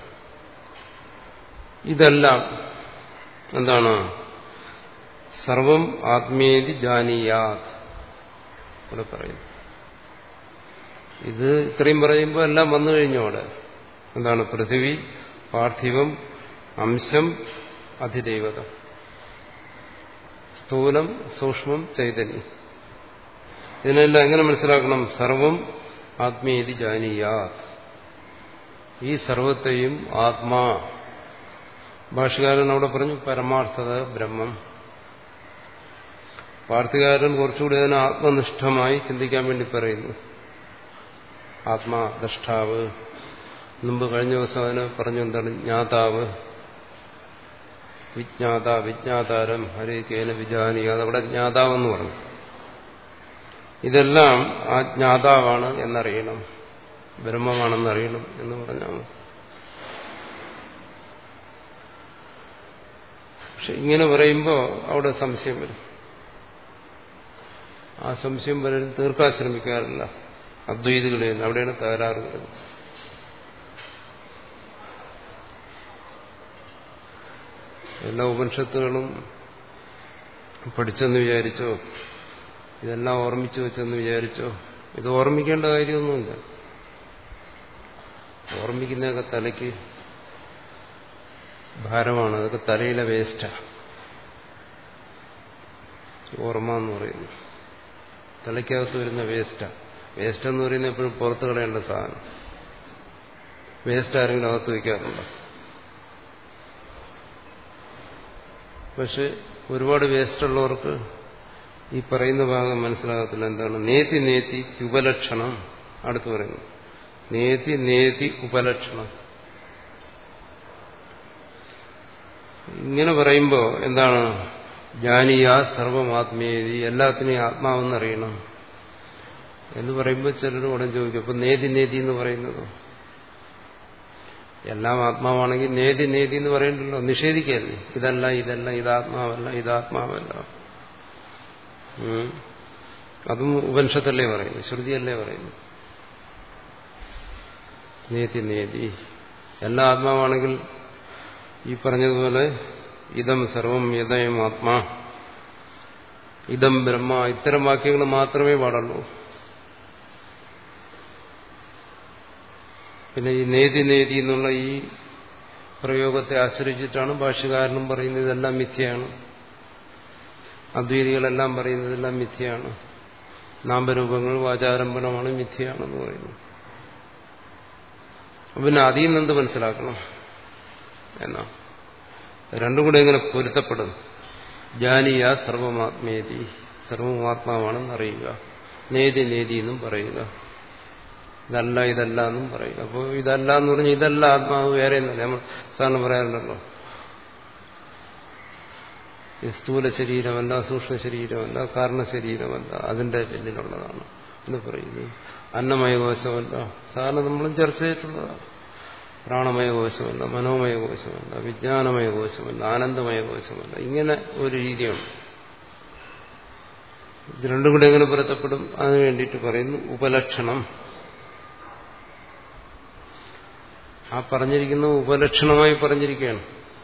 ഇതെല്ലാം എന്താണ്? സർവം ആത്മേതി ജാനീയാത് ഇവിടെ പറയുന്നു. ഇത് ഇത്രയും പറയുമ്പോൾ എല്ലാം വന്നു കഴിഞ്ഞു അവിടെ. എന്താണ്? പൃഥിവി, പാർത്ഥിവം, അംശം, അധിദൈവതം, സ്ഥൂലം, സൂക്ഷ്മം, ചൈതന്യം. ഇതിനെല്ലാം എങ്ങനെ മനസ്സിലാക്കണം? സർവം ആത്മേതി ജാനീയാത്. ഈ സർവത്തെയും ആത്മാ, ഭാഷകാരൻ അവിടെ പറഞ്ഞു പരമാർത്ഥത ബ്രഹ്മം. വാർത്തകാരൻ കുറച്ചുകൂടി അതിനെ ആത്മനിഷ്ഠമായി ചിന്തിക്കാൻ വേണ്ടി പറയുന്നു. ആത്മാ ദ്രഷ്ടാവ്. മുമ്പ് കഴിഞ്ഞ ദിവസം അതിന് പറഞ്ഞു എന്താണ്? ജ്ഞാതാവ്, വിജ്ഞാത, വിജ്ഞാതാരം, ഹരേ കേന വിജാനീയ. അതവിടെ ജ്ഞാതാവെന്ന് പറഞ്ഞു. ഇതെല്ലാം ആ ജ്ഞാതാവാണ് എന്നറിയണം, ബ്രഹ്മമാണെന്നറിയണം എന്ന് പറഞ്ഞാൽ. പക്ഷെ ഇങ്ങനെ പറയുമ്പോൾ അവിടെ സംശയം വരും. ആ സംശയം വരും തീർക്കാൻ ശ്രമിക്കാറില്ല അദ്വൈതികളെ. അവിടെയാണ് തകരാറ് വരുന്നത്. എല്ലാ ഉപനിഷത്തുകളും പഠിച്ചെന്ന് വിചാരിച്ചോ, ഇതെല്ലാം ഓർമ്മിച്ചു വെച്ചെന്ന് വിചാരിച്ചോ, ഇത് ഓർമ്മിക്കേണ്ട കാര്യമൊന്നുമില്ല. ഓർമ്മിക്കുന്നതൊക്കെ തലയ്ക്ക് ഭാരമാണ്. അതൊക്കെ തലയിലെ വേസ്റ്റാണ്. ഓർമ്മ എന്ന് പറയുന്നു തലയ്ക്കകത്ത് വരുന്ന വേസ്റ്റാണ്. വേസ്റ്റ് എന്ന് പറയുന്നത് എപ്പോഴും പുറത്ത് കളയേണ്ട സാധനം. വേസ്റ്റ് ആരെങ്കിലും അകത്ത് വയ്ക്കാറുണ്ടോ? പക്ഷെ ഒരുപാട് വേസ്റ്റുള്ളവർക്ക് ഈ പറയുന്ന ഭാഗം മനസ്സിലാകത്തില്ല. എന്താണ്? നേതി നേതി ഉപലക്ഷണം. അടുത്ത് പറയുന്നു നേതി നേതി ഉപലക്ഷണം. ഇങ്ങനെ പറയുമ്പോ എന്താണ്? ജ്ഞാനിയ സർവമാത്മേതി, എല്ലാത്തിനെയും ആത്മാവെന്നറിയണം എന്ന് പറയുമ്പോൾ ചിലർ ഉടൻ ചോദിക്കും, അപ്പൊ നേതി നേതി എന്ന് പറയുന്നത് എല്ലാം ആത്മാവാണെങ്കിൽ നേതി നേതി എന്ന് പറയണ്ടല്ലോ, നിഷേധിക്കല്ലേ. ഇതല്ല ഇതല്ല, ഇതാത്മാവല്ല ഇതാത്മാവല്ല. അതും ഉപനിഷത്തല്ലേ പറയുന്നു, ശ്രുതിയല്ലേ പറയുന്നു. നേതി നേതി എല്ലാ ആത്മാവാണെങ്കിൽ ഈ പറഞ്ഞതുപോലെ ഇതം സർവം യദയം ആത്മാ, ഇതം ബ്രഹ്മ, ഇത്തരം വാക്യങ്ങൾ മാത്രമേ പാടുള്ളൂ. പിന്നെ ഈ നേതി നേതി എന്നുള്ള ഈ പ്രയോഗത്തെ ആശ്രയിച്ചിട്ടാണ് ഭാഷ്യകാരനും പറയുന്നത് ഇതെല്ലാം മിഥ്യയാണ്, അദ്വൈതികളെല്ലാം പറയുന്നത് ഇതെല്ലാം മിഥ്യയാണ്, നാമരൂപങ്ങൾ വാചാരംഭണമാണ്, മിഥ്യയാണെന്ന് പറയുന്നു. പിന്നെ അതിൽ നിന്നെന്ത് മനസ്സിലാക്കണം എന്നാ? രണ്ടും കൂടെ എങ്ങനെ പൊരുത്തപ്പെടും? ജാനീയ സർവമാത്മേതി, സർവമാത്മാവാണെന്ന് അറിയുക. നേതി നേതി എന്നും പറയുക. ഇതല്ല ഇതല്ല എന്നും പറയുക. അപ്പോൾ ഇതല്ല എന്ന് പറഞ്ഞാൽ ഇതല്ല ആത്മാവ് വേറെ എന്നല്ല. നമ്മൾ സാറിന് പറയാറുണ്ടല്ലോ, സ്ഥൂല ശരീരമല്ല, സൂക്ഷ്മ ശരീരമല്ല, കാരണ ശരീരമല്ല, അതിന്റെ പിന്നിലുള്ളതാണ്. എന്ന് പറയുന്നു. അന്നമയ കോശമല്ല, സാധാരണ നമ്മളും ചർച്ച ചെയ്തിട്ടുള്ളതാണ്. പ്രാണമയ കോശമല്ല, മനോമയ കോശമല്ല, വിജ്ഞാനമയ കോശമല്ല, ആനന്ദമയ കോശമല്ല. ഇങ്ങനെ ഒരു രീതിയുണ്ട്. ഇത് രണ്ടും കൂടെ എങ്ങനെ പൊരുത്തപ്പെടും? അതിനു വേണ്ടിയിട്ട് പറയുന്നു ഉപലക്ഷണം. ആ പറഞ്ഞിരിക്കുന്ന ഉപലക്ഷണമായി പറഞ്ഞിരിക്കുകയാണ്.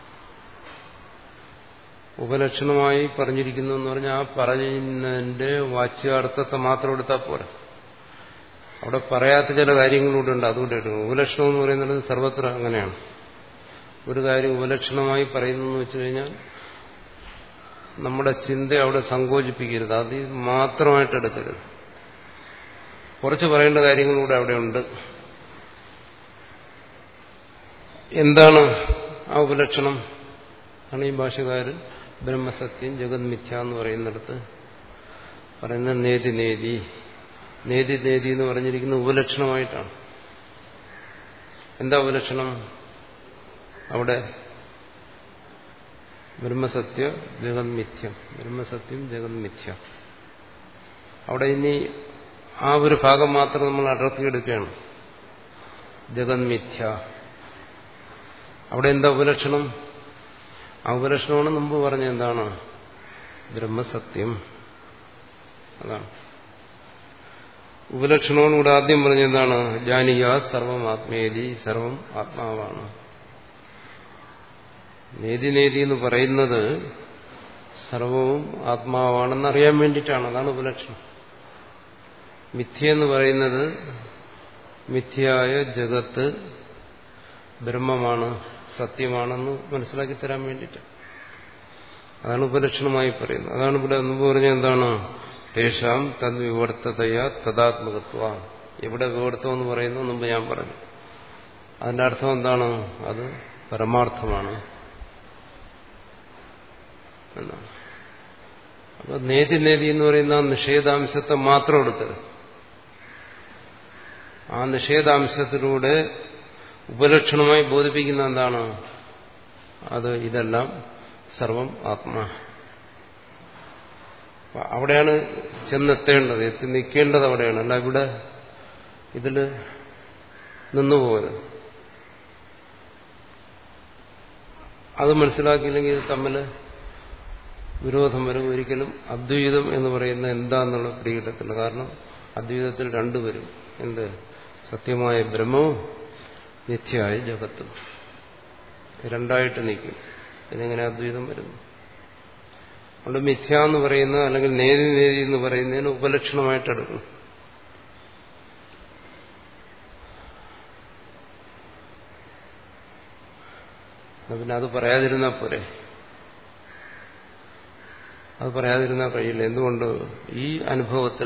ഉപലക്ഷണമായി പറഞ്ഞിരിക്കുന്നു എന്ന് പറഞ്ഞാൽ ആ പറയുന്നതിന്റെ വാച്യാർത്ഥത്തെ മാത്രം എടുത്താൽ പോരാ. അവിടെ പറയാത്ത ചില കാര്യങ്ങളൂടെ ഉണ്ട്, അതുകൊണ്ട് എടുക്കണം. ഉപലക്ഷണം എന്ന് പറയുന്നത് സർവത്ര അങ്ങനെയാണ്. ഒരു കാര്യം ഉപലക്ഷണമായി പറയുന്നു എന്ന് വെച്ചു കഴിഞ്ഞാൽ നമ്മുടെ ചിന്ത അവിടെ സങ്കോചിപ്പിക്കരുത്, അത് മാത്രമായിട്ട് എടുക്കരുത്. കുറച്ച് പറയേണ്ട കാര്യങ്ങളൂടെ അവിടെ ഉണ്ട്. എന്താണ് ആ ഉപലക്ഷണം? ആണ് ഈ ഭാഷകാരൻ ബ്രഹ്മസത്യം ജഗത് മിഥ്യ എന്ന് പറയുന്നിടത്ത് പറയുന്ന നേതി നേതി നേതി നേതി എന്ന് പറഞ്ഞിരിക്കുന്ന ഉപലക്ഷണമായിട്ടാണ്. എന്താ ഉപലക്ഷണം? അവിടെ ബ്രഹ്മസത്യ ജഗത് മിഥ്യം, ബ്രഹ്മസത്യം ജഗത് മിഥ്യ. അവിടെ ഇനി ആ ഒരു ഭാഗം മാത്രം നമ്മൾ അടർത്തിയെടുക്കുകയാണ്. ജഗത് മിഥ്യ. അവിടെ എന്താ ഉപലക്ഷണം? ആ ഉപലക്ഷണമാണ് മുമ്പ് പറഞ്ഞ എന്താണ്? ബ്രഹ്മസത്യം. അതാണ് ഉപലക്ഷണവും കൂടെ ആദ്യം പറഞ്ഞ എന്താണ്? ജാനിയ സർവം ആത്മേതി, സർവം ആത്മാവാണ്. നേതി നേതി എന്ന് പറയുന്നത് സർവവും ആത്മാവാണെന്നറിയാൻ വേണ്ടിയിട്ടാണ്. അതാണ് ഉപലക്ഷണം. മിഥ്യ എന്ന് പറയുന്നത് മിഥ്യയായ ജഗത്ത് ബ്രഹ്മമാണ്, സത്യമാണെന്ന് മനസ്സിലാക്കി തരാൻ വേണ്ടിയിട്ട്. അതാണ് ഉപലക്ഷണമായി പറയുന്നത്. അതാണ് ഇവിടെ മുമ്പ് പറഞ്ഞ എന്താണ്? തേഷാം തദ് വിവർത്തതയ തദാത്മകത്വ. എവിടെ വിവർത്തം എന്ന് പറയുന്നു മുമ്പ് ഞാൻ പറഞ്ഞു. അതിന്റെ അർത്ഥം എന്താണ്? അത് പരമാർത്ഥമാണ് എന്നാണ്. അപ്പൊ നേതി നേതി എന്ന് പറയുന്ന ആ നിഷേധാംശത്തെ മാത്രം എടുക്കരുത്. ആ നിഷേധാംശത്തിലൂടെ ഉപലക്ഷണമായി ബോധിപ്പിക്കുന്ന എന്താണ്? അത് ഇതെല്ലാം സർവം ആത്മാ. അവിടെയാണ് ചെന്നെത്തേണ്ടത്, എത്തി നിൽക്കേണ്ടത് അവിടെയാണ്. അല്ല ഇവിടെ ഇതിൽ നിന്നുപോകരുത്. അത് മനസ്സിലാക്കിയില്ലെങ്കിൽ ഇത് തമ്മിൽ വിരോധം വരും. ഒരിക്കലും അദ്വൈതം എന്ന് പറയുന്ന എന്താന്നുള്ള പിടികിട്ടത്തില്ല. കാരണം അദ്വൈതത്തിൽ രണ്ടുപേരും, എന്ത്? സത്യമായ ബ്രഹ്മവും മിഥ്യയായ ജഗത്തും രണ്ടായിട്ട് നിൽക്കും. ഇതിനെങ്ങനെ അദ്വൈതം വരുന്നു? അതുകൊണ്ട് മിഥ്യ എന്ന് പറയുന്നത് അല്ലെങ്കിൽ നേതി നേതി എന്ന് പറയുന്നതിന് ഉപലക്ഷണമായിട്ട് എടുക്കണം. പിന്നെ അത് പറയാതിരുന്നാൽ പോരെ? അത് പറയാതിരുന്നാൽ കഴിയില്ല. എന്തുകൊണ്ട്? ഈ അനുഭവത്തിൽ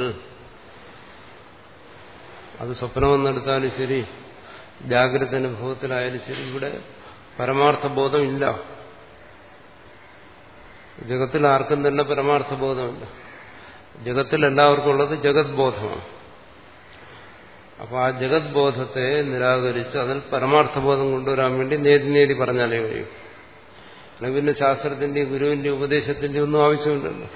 അത് സ്വപ്നമെന്നെടുത്താലും ശരി, ജാഗ്രത അനുഭവത്തിലായാലും ശരി, ഇവിടെ പരമാർത്ഥ ബോധമില്ല. ജഗത്തിൽ ആർക്കും തന്നെ പരമാർത്ഥ ബോധമില്ല. ജഗത്തിൽ എല്ലാവർക്കും ഉള്ളത് ജഗത് ബോധമാണ്. അപ്പോൾ ആ ജഗത് ബോധത്തെ നിരാകരിച്ച് അതിൽ പരമാർത്ഥ ബോധം കൊണ്ടുവരാൻ വേണ്ടി നേതി നേതി പറഞ്ഞാലേ കഴിയും. അല്ലെങ്കിൽ പിന്നെ ശാസ്ത്രത്തിന്റെയും ഗുരുവിന്റെയും ഉപദേശത്തിന്റെയും ഒന്നും ആവശ്യമില്ലല്ലോ.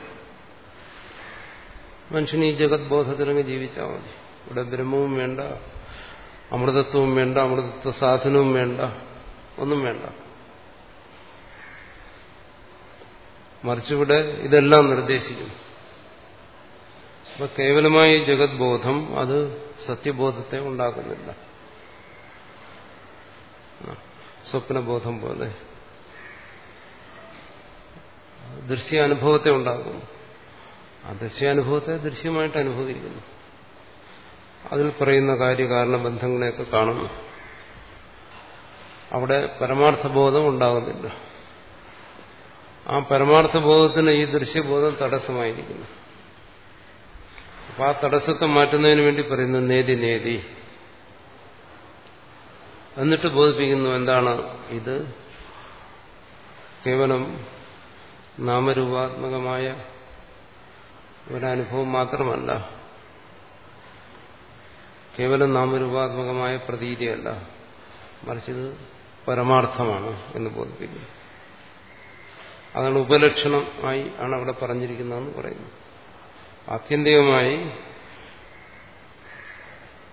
മനുഷ്യന് ഈ ജഗത് ബോധത്തിലങ്ങ് ജീവിച്ചാൽ മതി. ഇവിടെ ബ്രഹ്മവും വേണ്ട, അമൃതത്വവും വേണ്ട, അമൃതത്വ സാധനവും വേണ്ട, ഒന്നും വേണ്ട. മറിച്ചിവിടെ ഇതെല്ലാം നിർദ്ദേശിക്കുന്നു. അപ്പൊ കേവലമായി ജഗത് ബോധം അത് സത്യബോധത്തെ ഉണ്ടാക്കുന്നില്ല. സ്വപ്നബോധം പോലെ ദൃശ്യാനുഭവത്തെ ഉണ്ടാക്കുന്നു. ആ ദൃശ്യാനുഭവത്തെ ദൃശ്യമായിട്ട് അനുഭവിക്കുന്നു. അതിൽ പറയുന്ന കാര്യകാരണ ബന്ധങ്ങളെയൊക്കെ കാണുന്നു. അവിടെ പരമാർത്ഥബോധം ഉണ്ടാകുന്നില്ല. ആ പരമാർത്ഥബോധത്തിന് ഈ ദൃശ്യബോധം തടസ്സമായിരിക്കുന്നു. അപ്പൊ ആ തടസ്സത്തെ മാറ്റുന്നതിന് വേണ്ടി പറയുന്നു നേതി നേതി. എന്നിട്ട് ബോധിപ്പിക്കുന്നു എന്താണ് ഇത്? കേവലം നാമരൂപാത്മകമായ ഒരനുഭവം മാത്രമല്ല, കേവലം നാമരൂപാത്മകമായ പ്രതീതിയല്ല, മറിച്ചത് പരമാർത്ഥമാണ് എന്ന് ബോധിപ്പിക്കുന്നു. അതാണ് ഉപലക്ഷണമായി ആണ് അവിടെ പറഞ്ഞിരിക്കുന്നതെന്ന് പറയുന്നു. ആത്യന്തികമായി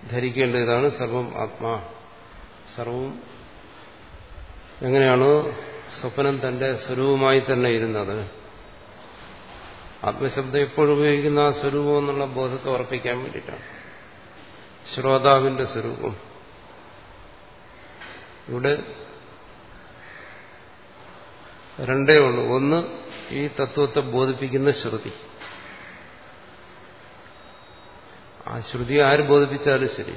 ധരിക്കേണ്ട ഇതാണ് സർവം ആത്മാ. സർവവും എങ്ങനെയാണ് സ്വപ്നം തന്റെ സ്വരൂപമായി തന്നെ ഇരുന്നത്. ആത്മശബ്ദം എപ്പോഴും ഉപയോഗിക്കുന്ന ആ സ്വരൂപം എന്നുള്ള ബോധത്തെ ഉറപ്പിക്കാൻ വേണ്ടിയിട്ടാണ്. ശ്രോതാവിന്റെ സ്വരൂപം. ഇവിടെ രണ്ടേ ഉള്ളൂ. ഒന്ന് ഈ തത്വത്തെ ബോധിപ്പിക്കുന്ന ശ്രുതി. ആ ശ്രുതി ആര് ബോധിപ്പിച്ചാലും ശരി,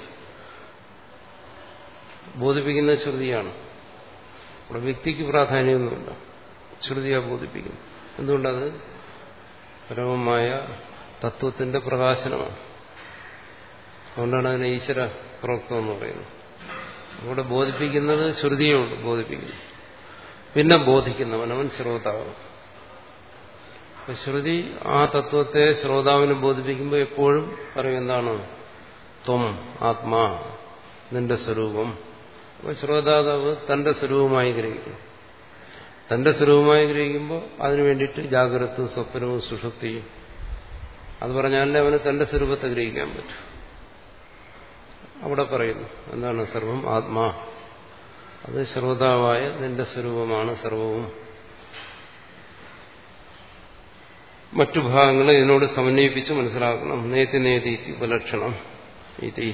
ബോധിപ്പിക്കുന്ന ശ്രുതിയാണ്. ഇവിടെ വ്യക്തിക്ക് പ്രാധാന്യമൊന്നുമില്ല. ശ്രുതിയാ ബോധിപ്പിക്കുന്നു. എന്തുകൊണ്ടത് പരമമായ തത്വത്തിന്റെ പ്രകാശനമാണ്. അതുകൊണ്ടാണ് അതിനെ ഈശ്വര പ്രോക്തം എന്ന് പറയുന്നത്. ഇവിടെ ബോധിപ്പിക്കുന്നത് ശ്രുതിയോട് ബോധിപ്പിക്കുന്നു. പിന്നെ ബോധിക്കുന്നവനവൻ ശ്രോതാവ്. ശ്രുതി ആ തത്വത്തെ ശ്രോതാവിന് ബോധിപ്പിക്കുമ്പോൾ എപ്പോഴും പറയും എന്താണ്? ത്വം ആത്മാ, നിന്റെ സ്വരൂപം. അപ്പോൾ ശ്രോതാവ് തന്റെ സ്വരൂപമായി ഗ്രഹിക്കും. തന്റെ സ്വരൂപമായി ഗ്രഹിക്കുമ്പോൾ അതിനു വേണ്ടിയിട്ട് ജാഗ്രത, സ്വപ്നവും സുഷുപ്തിയും അത് പറഞ്ഞാലേ അവന് തന്റെ സ്വരൂപത്തെ ഗ്രഹിക്കാൻ പറ്റും. അവിടെ പറയുന്നു എന്താണ്? സർവം ആത്മാ, അത് ശ്രോതാവായ നിന്റെ സ്വരൂപമാണ് സർവവും. മറ്റു ഭാഗങ്ങളെ ഇതിനോട് സമന്വയിപ്പിച്ച് മനസ്സിലാക്കണം. നേതി നേതി ഉപലക്ഷണം ഇതി.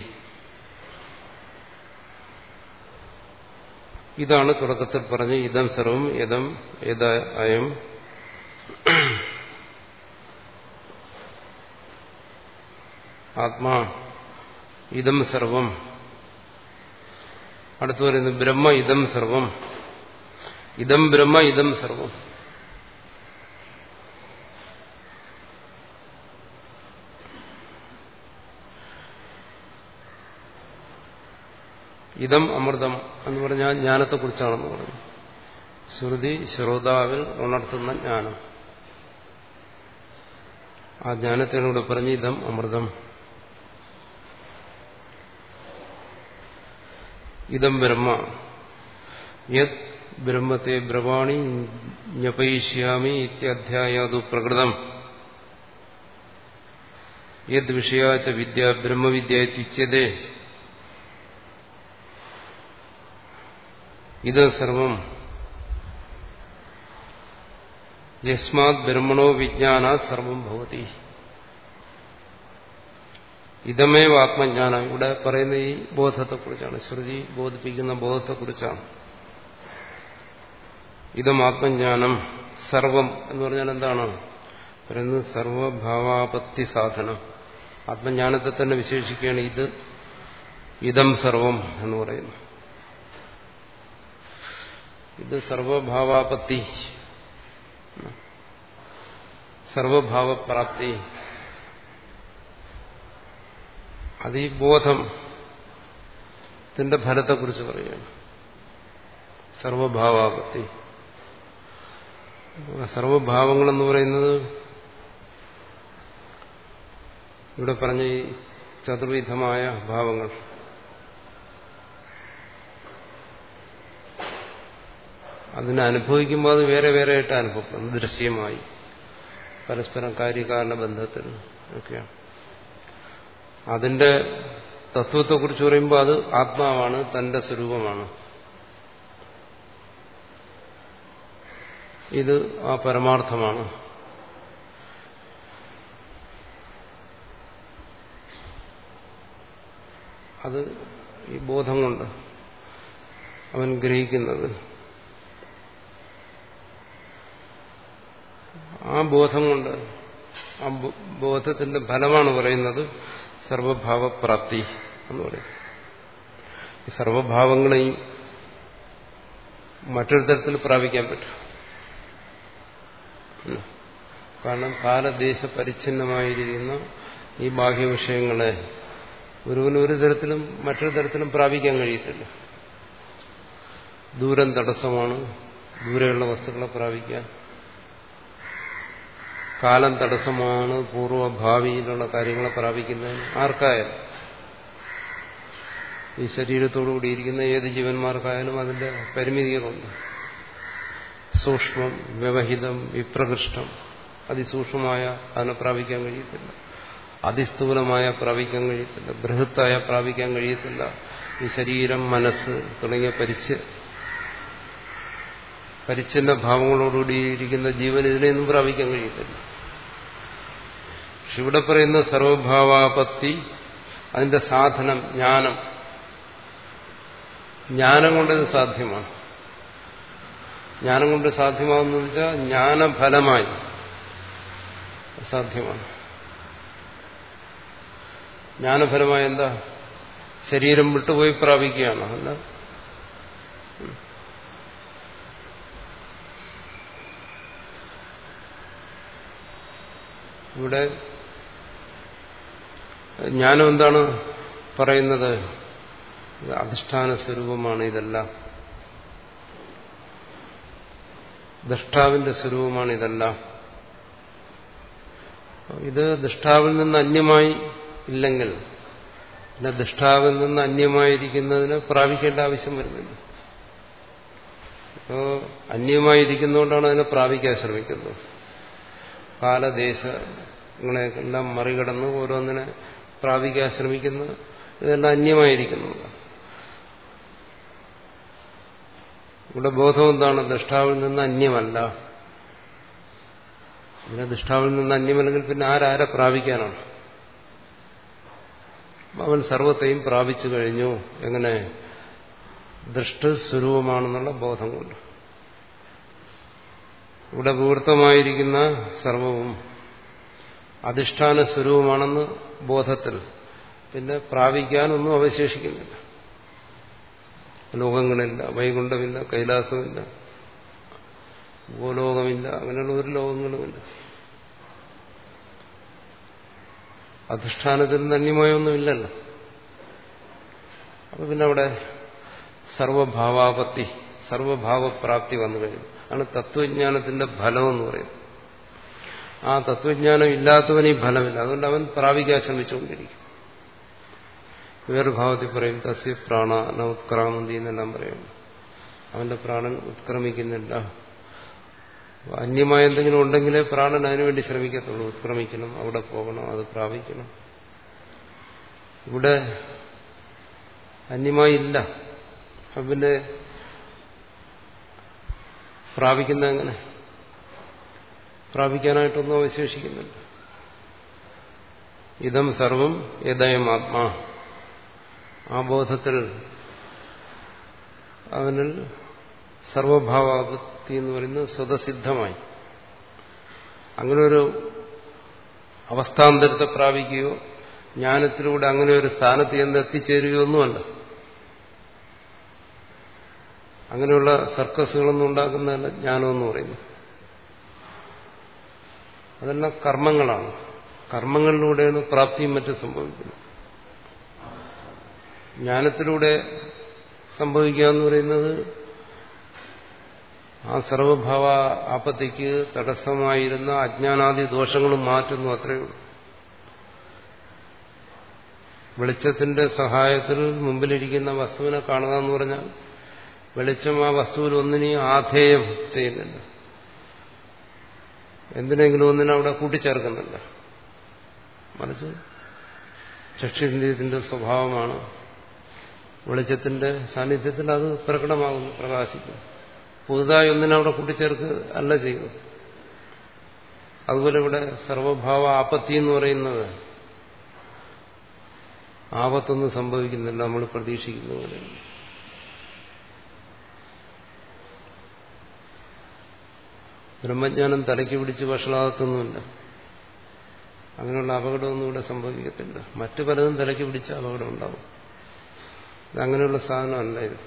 ഇതാണ് തുടക്കത്തിൽ പറഞ്ഞ് ഇതം സർവം യദം യദ അയം. ആത്മാ ഇതം സർവം. അടുത്ത് പറയുന്നത് ബ്രഹ്മ ഇതം സർവം. ഇതം ബ്രഹ്മ ഇതം സർവം. ഇതം അമൃതം എന്ന് പറഞ്ഞാൽ ജ്ഞാനത്തെക്കുറിച്ചാണെന്ന് പറഞ്ഞു. ശ്രുതി ശ്രോതാവിൽ ഉണർത്തുന്ന ജ്ഞാനം. ആ ജ്ഞാനത്തിനൂടെ പറഞ്ഞ് ഇതം അമൃതം. ഇതം ബ്രഹ്മ യത് ബ്രഹ്മത്തെ ബ്രവാണി ജ്ഞപയിഷ്യാമി ഇത്യധ്യായാതു പ്രകൃതം യത് വിഷയാച വിദ്യ ബ്രഹ്മവിദ്യ ഇത്യുച്യതേ. ഇത് സർവം യസ്മാത് ബ്രഹ്മണോ വിജ്ഞാനാത് സർവം ഭവതി. ഇതമേവ ആത്മജ്ഞാനം. ഇവിടെ പറയുന്ന ഈ ബോധത്തെക്കുറിച്ചാണ്. ശ്രുതി ബോധിപ്പിക്കുന്ന ബോധത്തെക്കുറിച്ചാണ്. ഇതം ആത്മജ്ഞാനം. സർവം എന്ന് പറഞ്ഞാൽ എന്താണ് പറയുന്നത്? സർവഭാവാപത്തി സാധനം. ആത്മജ്ഞാനത്തെ തന്നെ വിശേഷിക്കുകയാണ് ഇത് ഇതം സർവം എന്ന് പറയുന്നു. ഇത് സർവഭാവാപത്തി, സർവഭാവപ്രാപ്തി. അത് ഈ ബോധത്തിന്റെ ഫലത്തെക്കുറിച്ച് പറയുകയാണ്. സർവഭാവാപത്തി. സർവഭാവങ്ങളെന്ന് പറയുന്നത് ഇവിടെ പറഞ്ഞ ഈ ചതുർവിധമായ ഭാവങ്ങൾ. അതിനെ അനുഭവിക്കുമ്പോൾ അത് വേറെ വേറെ ആയിട്ട് അനുഭവപ്പെടുന്നു. ദൃശ്യമായി, പരസ്പരം കാര്യകാരണ ബന്ധത്തിൽ ഒക്കെയാണ്. അതിന്റെ തത്വത്തെക്കുറിച്ച് പറയുമ്പോൾ അത് ആത്മാവാണ്, തന്റെ സ്വരൂപമാണ്. ഇത് ആ പരമാർത്ഥമാണ്. അത് ഈ ബോധം കൊണ്ട് അവൻ ഗ്രഹിക്കുന്നത്. ആ ബോധം കൊണ്ട്, ആ ബോധത്തിന്റെ ഫലമാണ് പറയുന്നത് സർവഭാവപ്രാപ്തി എന്ന് പറയും. ഈ സർവഭാവങ്ങളെയും മറ്റൊരു തരത്തിൽ പ്രാപിക്കാൻ പറ്റും. കാരണം കാലദേശ പരിച്ഛിന്നമായിരിക്കുന്ന ഈ ബാഹ്യവിഷയങ്ങളെ ഒരുവന് ഒരു തരത്തിലും മറ്റൊരു തരത്തിലും പ്രാപിക്കാൻ കഴിയത്തില്ല. ദൂരം തടസ്സമാണ് ദൂരെയുള്ള വസ്തുക്കളെ പ്രാപിക്കാൻ. കാലം തടസ്സമാണ് പൂർവ്വഭാവിയിലുള്ള കാര്യങ്ങളെ പ്രാപിക്കുന്നതിന്. ആർക്കായാലും, ഈ ശരീരത്തോടുകൂടിയിരിക്കുന്ന ഏത് ജീവന്മാർക്കായാലും അതിന്റെ പരിമിതികളുണ്ട്. സൂക്ഷ്മം, വ്യവഹിതം, വിപ്രകൃഷ്ടം, അതിസൂക്ഷ്മമായ അതിനെ പ്രാപിക്കാൻ കഴിയത്തില്ല. അതിസ്ഥൂലമായ പ്രാപിക്കാൻ കഴിയത്തില്ല, ബൃഹത്തായ പ്രാപിക്കാൻ കഴിയത്തില്ല. ഈ ശരീരം, മനസ്സ് തുടങ്ങിയ പരിച്ച് പരിച്ഛിന്ന ഭാവങ്ങളോടുകൂടി ഇരിക്കുന്ന ജീവൻ ഇതിനെയൊന്നും പ്രാപിക്കാൻ കഴിയത്തില്ല. പക്ഷെ ഇവിടെ പറയുന്ന സർവഭാവാപത്തി, അതിന്റെ സാധനം ജ്ഞാനം. ജ്ഞാനം കൊണ്ടത് സാധ്യമാണ്. ജ്ഞാനം കൊണ്ട് സാധ്യമാകുന്നത് വെച്ചാൽ ജ്ഞാനഫലമായി സാധ്യമാണ്. ജ്ഞാനഫലമായ എന്താ? ശരീരം വിട്ടുപോയി പ്രാപിക്കുകയാണ്. അല്ല, ഇവിടെ ജ്ഞാനം എന്താണ് പറയുന്നത്? അധിഷ്ഠാന സ്വരൂപമാണ് ഇതെല്ലാം, ദ്രഷ്ടാവിന്റെ സ്വരൂപമാണ് ഇതെല്ലാം. ഇത് ദൃഷ്ടാവിൽ നിന്ന് അന്യമായി ഇല്ലെങ്കിൽ പിന്നെ ദൃഷ്ടാവിൽ നിന്ന് അന്യമായിരിക്കുന്നതിന് പ്രാപിക്കേണ്ട ആവശ്യം വരുന്നില്ല. അപ്പോൾ അന്യമായിരിക്കുന്നതുകൊണ്ടാണ് അതിനെ പ്രാപിക്കാൻ ശ്രമിക്കുന്നത്. കാലദേശങ്ങളെല്ലാം മറികടന്ന് ഓരോന്നിനെ പ്രാപിക്കാൻ ശ്രമിക്കുന്നത് ഇതെല്ലാം അന്യമായിരിക്കുന്നുണ്ട്. ഇവിടെ ബോധം എന്താണ്? ദൃഷ്ടാവിൽ നിന്ന് അന്യമല്ല. പിന്നെ ദൃഷ്ടാവിൽ നിന്ന് അന്യമല്ലെങ്കിൽ പിന്നെ ആരാരെ പ്രാപിക്കാനാണ്? അവൻ സർവത്തെയും പ്രാപിച്ചു കഴിഞ്ഞു. എങ്ങനെ? ദൃഷ്ടസ്വരൂപമാണെന്നുള്ള ബോധം കൊണ്ട്. ഇവിടെ വിവൃത്തമായിരിക്കുന്ന സർവവും അധിഷ്ഠാന സ്വരൂപമാണെന്ന് ബോധത്തിൽ പിന്നെ പ്രാപിക്കാനൊന്നും അവശേഷിക്കുന്നില്ല. ലോകങ്ങളില്ല, വൈകുണ്ഠമില്ല, കൈലാസമില്ല, ഭൂലോകമില്ല, അങ്ങനെയുള്ള ഒരു ലോകങ്ങളുമില്ല. അധിഷ്ഠാനത്തിൽ ധന്യമായൊന്നുമില്ലല്ലോ. അപ്പൊ പിന്നെ അവിടെ സർവഭാവാപത്തി, സർവഭാവപ്രാപ്തി വന്നു കഴിഞ്ഞു. ആണ് തത്വജ്ഞാനത്തിന്റെ ഫലം എന്ന് പറയുന്നത്. ആ തത്വജ്ഞാനം ഇല്ലാത്തവന് ഈ ഫലമില്ല. അതുകൊണ്ട് അവൻ പ്രാപിക്കാൻ ശ്രമിച്ചുകൊണ്ടിരിക്കും. വേറൊരു ഭാവത്തിൽ പറയും തസ്യ പ്രാണ ന ഉത്ക്രാമന്തി എന്നെല്ലാം പറയും. അവന്റെ പ്രാണൻ ഉത്ക്രമിക്കുന്നില്ല. അന്യമായ എന്തെങ്കിലും ഉണ്ടെങ്കിലേ പ്രാണൻ അതിനുവേണ്ടി ശ്രമിക്കത്തുള്ളൂ. ഉത്ക്രമിക്കണം, അവിടെ പോകണം, അത് പ്രാപിക്കണം. ഇവിടെ അന്യമായി ഇല്ല. പിന്നെ പ്രാപിക്കുന്ന എങ്ങനെ? പ്രാപിക്കാനായിട്ടൊന്നും അവശേഷിക്കുന്നില്ല. ഇതം സർവം യദയമാത്മാ. ആ ബോധത്തിൽ അവനിൽ സർവഭാവാപത്തി എന്ന് പറയുന്നത് സ്വതസിദ്ധമായി. അങ്ങനെ ഒരു അവസ്ഥാന്തരത്തെ പ്രാപിക്കുകയോ ജ്ഞാനത്തിലൂടെ അങ്ങനെ ഒരു സ്ഥാനത്ത് ചെന്ന് എത്തിച്ചേരുകയോ ഒന്നുമല്ല. അങ്ങനെയുള്ള സർക്കസുകളൊന്നും ഉണ്ടാക്കുന്നതല്ല ജ്ഞാനമെന്ന് പറയുന്നു. അതെല്ലാം കർമ്മങ്ങളാണ്. കർമ്മങ്ങളിലൂടെയാണ് പ്രാപ്തിയും മറ്റും സംഭവിക്കുന്നത്. ജ്ഞാനത്തിലൂടെ സംഭവിക്കുക എന്ന് പറയുന്നത് ആ സർവഭാവ ആപത്തിക്ക് തടസ്സമായിരുന്ന അജ്ഞാനാദി ദോഷങ്ങളും മാറ്റുന്നു, അത്രയേ ഉള്ളൂ. വെളിച്ചത്തിന്റെ സഹായത്തിൽ മുമ്പിലിരിക്കുന്ന വസ്തുവിനെ കാണുക എന്ന് പറഞ്ഞാൽ വെളിച്ചം ആ വസ്തുവിൽ ഒന്നിനെയും ആധേയം ചെയ്യുന്നില്ല, എന്തിനെങ്കിലും ഒന്നിനെ അവിടെ കൂട്ടിച്ചേർക്കുന്നില്ല. മറിച്ച് ചക്ഷുരേന്ദ്രിയത്തിന്റെ സ്വഭാവമാണ് വെളിച്ചത്തിന്റെ സാന്നിധ്യത്തിൽ അത് പ്രകടമാകുന്നു, പ്രകാശിക്കുന്നു. പുതുതായി ഒന്നിനെ അവിടെ കൂട്ടിച്ചേർക്ക് അല്ല ചെയ്യുന്നത്. അതുപോലെ ഇവിടെ സർവഭാവ ആപത്തി എന്ന് പറയുന്നത് ആപത്തൊന്നും സംഭവിക്കുന്നില്ല, നമ്മൾ പ്രതീക്ഷിക്കുന്ന പോലെ. ബ്രഹ്മജ്ഞാനം തലയ്ക്ക് പിടിച്ച് വഷളാകത്തൊന്നുമില്ല. അങ്ങനെയുള്ള അപകടമൊന്നും ഇവിടെ സംഭവിക്കത്തില്ല. മറ്റു പലതും തലയ്ക്ക് പിടിച്ച അപകടം ഉണ്ടാവും. അങ്ങനെയുള്ള സാധനമല്ല ഇത്.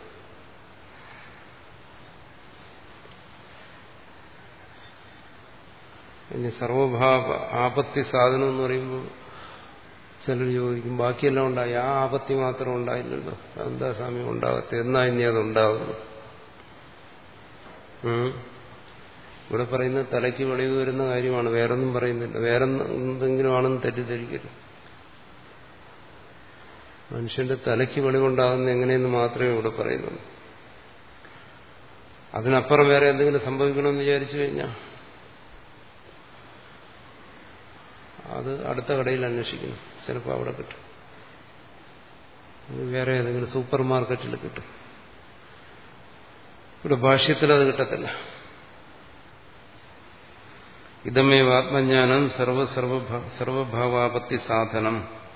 ഇനി സർവഭാവ ആപത്തി സാധനം എന്ന് പറയുമ്പോൾ ചിലർ ചോദിക്കും, ബാക്കിയെല്ലാം ഉണ്ടായി, ആ ആപത്തി മാത്രം ഉണ്ടായില്ലല്ലോ, എന്താ സ്വാമി ഉണ്ടാകത്തെ, എന്നാ ഇനി അതുണ്ടാകുന്നു? ഇവിടെ പറയുന്നത് തലയ്ക്ക് വെളിവ് വരുന്ന കാര്യമാണ്, വേറൊന്നും പറയുന്നില്ല. വേറെ എന്തെങ്കിലും ആണെന്ന് തെറ്റിദ്ധരിക്കരുത്. മനുഷ്യന്റെ തലയ്ക്ക് വെളിവുണ്ടാകുന്ന എങ്ങനെയെന്ന് മാത്രമേ ഇവിടെ പറയുന്നുള്ളൂ. അതിനപ്പുറം വേറെ എന്തെങ്കിലും സംഭവിക്കണമെന്ന് വിചാരിച്ചു കഴിഞ്ഞാൽ അത് അടുത്ത കടയിൽ അന്വേഷിക്കുന്നു, ചിലപ്പോൾ അവിടെ കിട്ടും. വേറെ ഏതെങ്കിലും സൂപ്പർ മാർക്കറ്റിൽ കിട്ടും. ഇവിടെ ഭാഷ്യത്തിൽ അത് കിട്ടത്തില്ല. ഇതമേവ ആത്മജ്ഞാനം സർവ സർവഭാവാപത്തി സാധനം.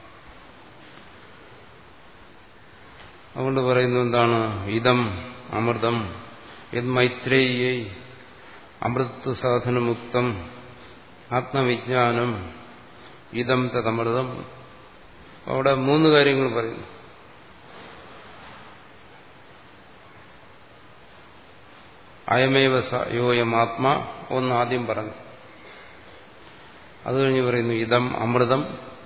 അതുകൊണ്ട് പറയുന്നു എന്താണ്? ഇതം അമൃതം യത് മൈത്രേയൈ അമൃതത്വ സാധനമുക്തം ആത്മവിജ്ഞാനം ഇതം തദമൃതം. അവിടെ മൂന്ന് കാര്യങ്ങൾ പറയുന്നു. അയമേവ യോയം ആത്മാ ഒന്ന് ആദ്യം പറഞ്ഞു. അത് കഴിഞ്ഞ് പറയുന്നു ഇതം അമൃതം.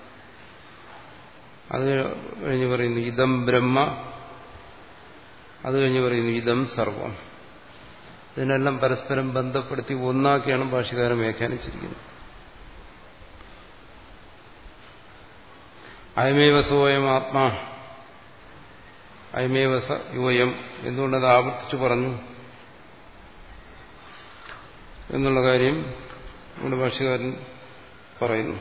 അത് കഴിഞ്ഞ് പറയുന്നു ഇതം ബ്രഹ്മ. അത് കഴിഞ്ഞ് പറയുന്നു ഇതം സർവം. ഇതിനെല്ലാം പരസ്പരം ബന്ധപ്പെടുത്തി ഒന്നാക്കിയാണ് ഭാഷ്യകാരൻ വ്യാഖ്യാനിച്ചിരിക്കുന്നത്. അയമേവ സോയം ആത്മാ അയമേവ സ യോയം എന്തുകൊണ്ടത് ആവർത്തിച്ചു പറഞ്ഞു എന്നുള്ള കാര്യം നമ്മുടെ ഭാഷ്യകാരൻ പറയുന്നു.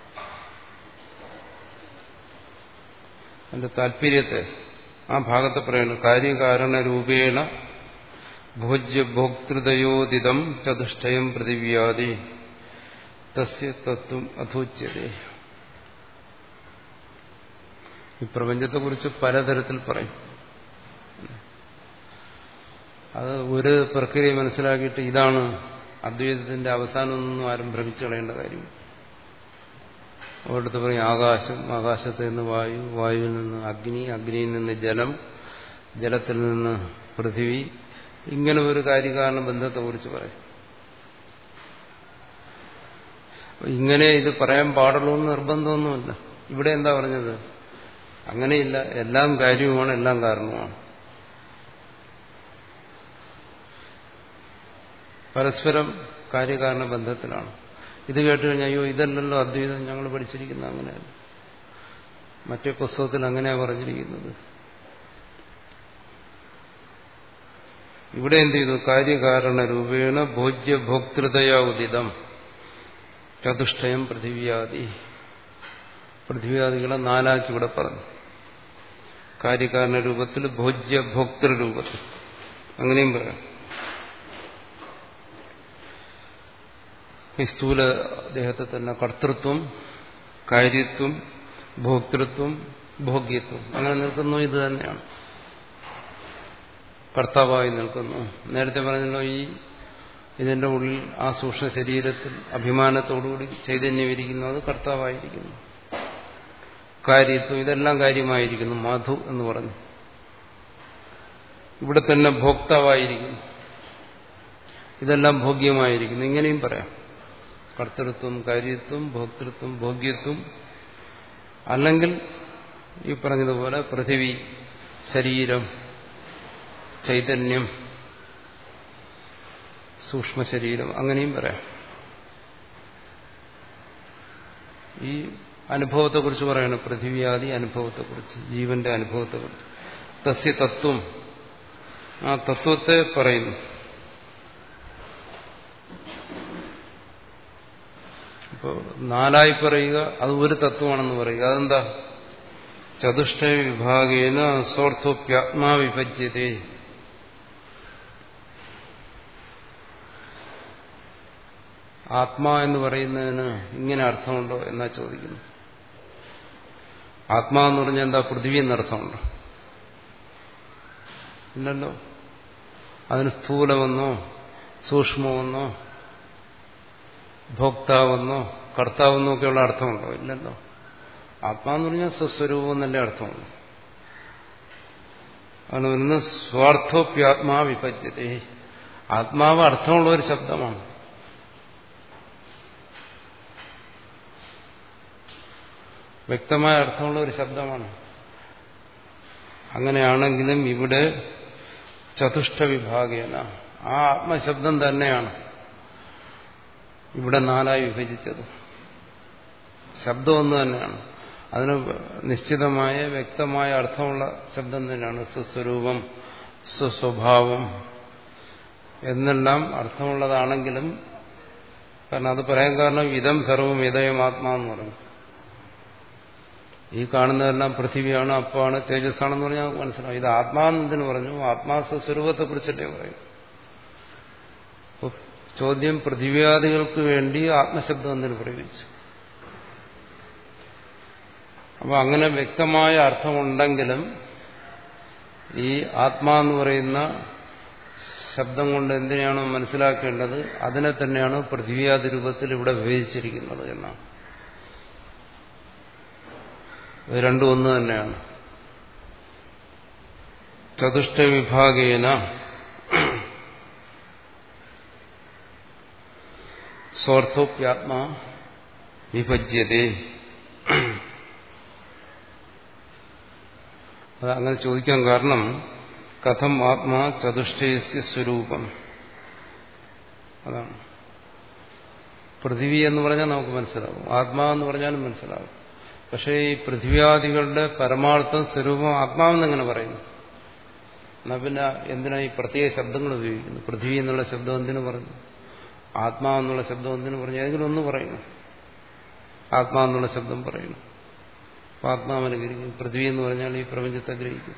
അതിന്റെ താല്പര്യത്തെ ആ ഭാഗത്ത് പറയുന്നു. കാര്യകാരണ രൂപേണ ഭോജ്യ ഭോക്തൃതയോദിതം ചതുഷ്ടയം പൃഥിവ്യാദി തസ്യ തത്വം അധോച്യതേ. ഈ പ്രപഞ്ചത്തെക്കുറിച്ച് പലതരത്തിൽ പറയും. അത് ഒരു പ്രക്രിയ മനസ്സിലാക്കിയിട്ട് ഇതാണ് അദ്വൈതത്തിന്റെ അവസാനമൊന്നും ആരും ഭ്രമിച്ചു കളയേണ്ട കാര്യം. അവിടുത്തെ പറയും ആകാശം, ആകാശത്തിൽ നിന്ന് വായു, വായുവിൽ നിന്ന് അഗ്നി, അഗ്നിയിൽ നിന്ന് ജലം, ജലത്തിൽ നിന്ന് പൃഥിവി. ഇങ്ങനെ ഒരു കാര്യകാരണ ബന്ധത്തെക്കുറിച്ച് പറയും. ഇങ്ങനെ ഇത് പറയാൻ പാടുള്ളൂ എന്ന് നിർബന്ധമൊന്നുമില്ല. ഇവിടെ എന്താ പറഞ്ഞത്? അങ്ങനെയില്ല, എല്ലാം കാര്യവുമാണ്, എല്ലാം കാരണവുമാണ്. പരസ്പരം കാര്യകാരണ ബന്ധത്തിലാണ്. ഇത് കേട്ട് കഴിഞ്ഞാൽ അയ്യോ ഇതല്ലല്ലോ അദ്വൈതം ഞങ്ങൾ പഠിച്ചിരിക്കുന്നത്, അങ്ങനെയല്ല, മറ്റേ പുസ്തകത്തിൽ അങ്ങനെയാണ് പറഞ്ഞിരിക്കുന്നത്. ഇവിടെ എന്ത് ചെയ്തു? കാര്യകാരണ രൂപേണ ഭോജ്യ ഭോക്തൃതയാ ഉദിതം ചതുഷ്ടയം പൃഥിവ്യാദി. പൃഥ്വിയാദികളെ നാലാക്കി ഇവിടെ പറഞ്ഞു. കാര്യകാരണ രൂപത്തിൽ, ഭോജ്യ ഭോക്തൃ രൂപത്തിൽ, അങ്ങനെയും പറയാം. ഈ സ്ഥൂല ദേഹത്തെ തന്നെ കർത്തൃത്വം, കാര്യത്വം, ഭോക്തൃത്വം, ഭോഗ്യത്വം അങ്ങനെ നിൽക്കുന്നു. ഇത് തന്നെയാണ് കർത്താവായി നിൽക്കുന്നു. നേരത്തെ പറഞ്ഞല്ലോ, ഈ ഇതിന്റെ ഉള്ളിൽ ആ സൂക്ഷ്മ ശരീരത്തിൽ അഭിമാനത്തോടുകൂടി ചൈതന്യം അത് കർത്താവായിരിക്കുന്നു. കാര്യത്വം, ഇതെല്ലാം കാര്യമായിരിക്കുന്നു. മധു എന്ന് പറഞ്ഞു. ഇവിടെ തന്നെ ഭോക്താവായിരിക്കുന്നു. ഇതെല്ലാം ഭോഗ്യമായിരിക്കുന്നു. ഇങ്ങനെയും പറയാം. കർത്തൃത്വം, കാര്യത്വം, ഭോക്തൃത്വം, ഭോഗ്യത്വം. അല്ലെങ്കിൽ ഈ പറഞ്ഞതുപോലെ പൃഥിവി, ശരീരം, ചൈതന്യം, സൂക്ഷ്മ ശരീരം, അങ്ങനെയും പറയാം. ഈ അനുഭവത്തെക്കുറിച്ച് പറയണം. പൃഥിവ്യാദി അനുഭവത്തെക്കുറിച്ച്, ജീവന്റെ അനുഭവത്തെക്കുറിച്ച്. തസ്യ തത്വം, ആ തത്വത്തെ പറയുന്നു. ഇപ്പോൾ നാലായി പറയുക, അത് ഒരു തത്വമാണെന്ന് പറയുക. അതെന്താ? ചതുഷ്ട വിഭാഗേന സ്വാർത്ഥോപ്യാത്മാ വിഭജ്യതേ. ആത്മാ എന്ന് പറയുന്നതിന് ഇങ്ങനെ അർത്ഥമുണ്ടോ എന്നാ ചോദിക്കുന്നു. ആത്മാ എന്ന് പറഞ്ഞാൽ എന്താ? പൃഥ്വി എന്നർത്ഥമുണ്ടോ? ഇല്ലല്ലോ. അതിന് സ്ഥൂലമെന്നോ സൂക്ഷ്മമെന്നോ ഭോക്താവെന്നോ കർത്താവെന്നോ ഒക്കെയുള്ള അർത്ഥമുണ്ടോ? ഇല്ലല്ലോ. ആത്മാന്ന് പറഞ്ഞാൽ സ്വസ്വരൂപം എന്നല്ലേ അർത്ഥമുള്ളൂ. ആണ് പറയുന്ന സ്വാർത്ഥോപ്യാത്മാ വിഭജ്യതേ. ആത്മാവ് അർത്ഥമുള്ള ഒരു ശബ്ദമാണ്. വ്യക്തമായ അർത്ഥമുള്ള ഒരു ശബ്ദമാണ്. അങ്ങനെയാണെങ്കിലും ഇവിടെ ചതുഷ്ട വിഭാഗേന, ആ ആത്മശബ്ദം തന്നെയാണ് ഇവിടെ നാലായി വിഭജിച്ചത്. ശബ്ദം ഒന്ന് തന്നെയാണ്. അതിന് നിശ്ചിതമായ വ്യക്തമായ അർത്ഥമുള്ള ശബ്ദം തന്നെയാണ്. സ്വസ്വരൂപം, സ്വസ്വഭാവം എന്നെല്ലാം അർത്ഥമുള്ളതാണെങ്കിലും കാരണം അത് പറയാൻ കാരണം ഇതം സർവം ഇതയം ആത്മാ എന്ന് പറഞ്ഞു. ഈ കാണുന്നതെല്ലാം പൃഥിവിയാണ്, അപ്പാണ്, തേജസ്സാണെന്ന് പറഞ്ഞാൽ മനസ്സിലാവും. ഇത് ആത്മാവെന്നതിന് പറഞ്ഞു, ആത്മാസ്വരൂപത്തെ കുറിച്ചല്ലേ പറയും. ചോദ്യം പൃഥിവ്യാദികൾക്ക് വേണ്ടി ആത്മശബ്ദം എന്തിനു പ്രയോഗിച്ചു? അപ്പൊ അങ്ങനെ വ്യക്തമായ അർത്ഥമുണ്ടെങ്കിലും ഈ ആത്മാ എന്ന് പറയുന്ന ശബ്ദം കൊണ്ട് എന്തിനാണോ മനസ്സിലാക്കേണ്ടത് അതിനെ തന്നെയാണ് പൃഥിവ്യാദി രൂപത്തിൽ ഇവിടെ വിഭജിച്ചിരിക്കുന്നത് എന്നാണ്. ഇത് രണ്ടും ഒന്ന് തന്നെയാണ്. ചതുഷ്ട വിഭാഗേന സ്വാർത്ഥോപ്യാത്മാ വിഭജ്യതേ. അത് അങ്ങനെ ചോദിക്കാൻ കാരണം കഥം ആത്മാ ചതുഷ്ടയസ്യ സ്വരൂപം, അതാണ്. പൃഥിവി എന്ന് പറഞ്ഞാൽ നമുക്ക് മനസ്സിലാവും, ആത്മാവെന്ന് പറഞ്ഞാലും മനസ്സിലാവും. പക്ഷേ ഈ പൃഥ്വിയാദികളുടെ പരമാർത്ഥം സ്വരൂപം ആത്മാവെന്നെങ്ങനെ പറയുന്നു? എന്നാ പിന്നെ എന്തിനാ ഈ പ്രത്യേക ശബ്ദങ്ങൾ ഉപയോഗിക്കുന്നു? പൃഥ്വി എന്നുള്ള ശബ്ദം എന്തിനു പറഞ്ഞു? ആത്മാവെന്നുള്ള ശബ്ദം എന്തിനു പറഞ്ഞു? ഏതെങ്കിലും ഒന്ന് പറയുന്നു. ആത്മാവെന്നുള്ള ശബ്ദം പറയുന്നു, ആത്മാവിനെ ഗ്രഹിക്കും. പൃഥ്വി എന്ന് പറഞ്ഞാൽ ഈ പ്രപഞ്ചത്തെ ഗ്രഹിക്കും.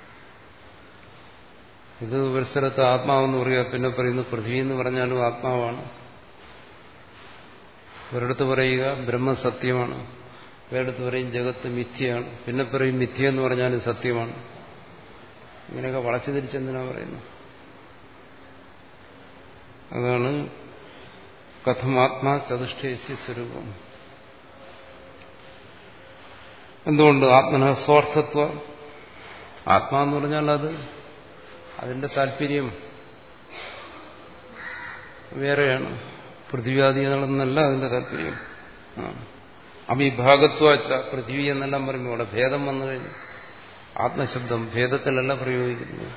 ഇത് ഒരു സ്ഥലത്ത് ആത്മാവെന്ന് പറയുക, പിന്നെ പറയുന്നു പൃഥ്വി എന്ന് പറഞ്ഞാലും ആത്മാവാണ്. ഒരിടത്ത് പറയുക ബ്രഹ്മം സത്യമാണ്, വേറെടുത്ത് പറയും ജഗത്ത് മിഥ്യയാണ്, പിന്നെ പറയും മിഥ്യ എന്ന് പറഞ്ഞാലും സത്യമാണ്. ഇങ്ങനെയൊക്കെ വളച്ചു തിരിച്ചെന്തിനാ പറയുന്നു? അതാണ് കഥമാത്മാ ചതുഷ്ടയസ്യ സ്വരൂപം. എന്തുകൊണ്ട്? ആത്മന സ്വാർത്ഥത്വ. ആത്മാന്ന് പറഞ്ഞാൽ അത് അതിന്റെ താല്പര്യം വേറെയാണ്. പൃഥ്വിയാദി എന്നുള്ളതെന്നല്ല അതിന്റെ താല്പര്യം. അവിഭാഗത്വ പൃഥ്വി എന്നെല്ലാം പറയുമ്പോൾ അവിടെ ഭേദം വന്നു കഴിഞ്ഞു. ആത്മശബ്ദം ഭേദത്തിലല്ല പ്രയോഗിക്കുന്നത്.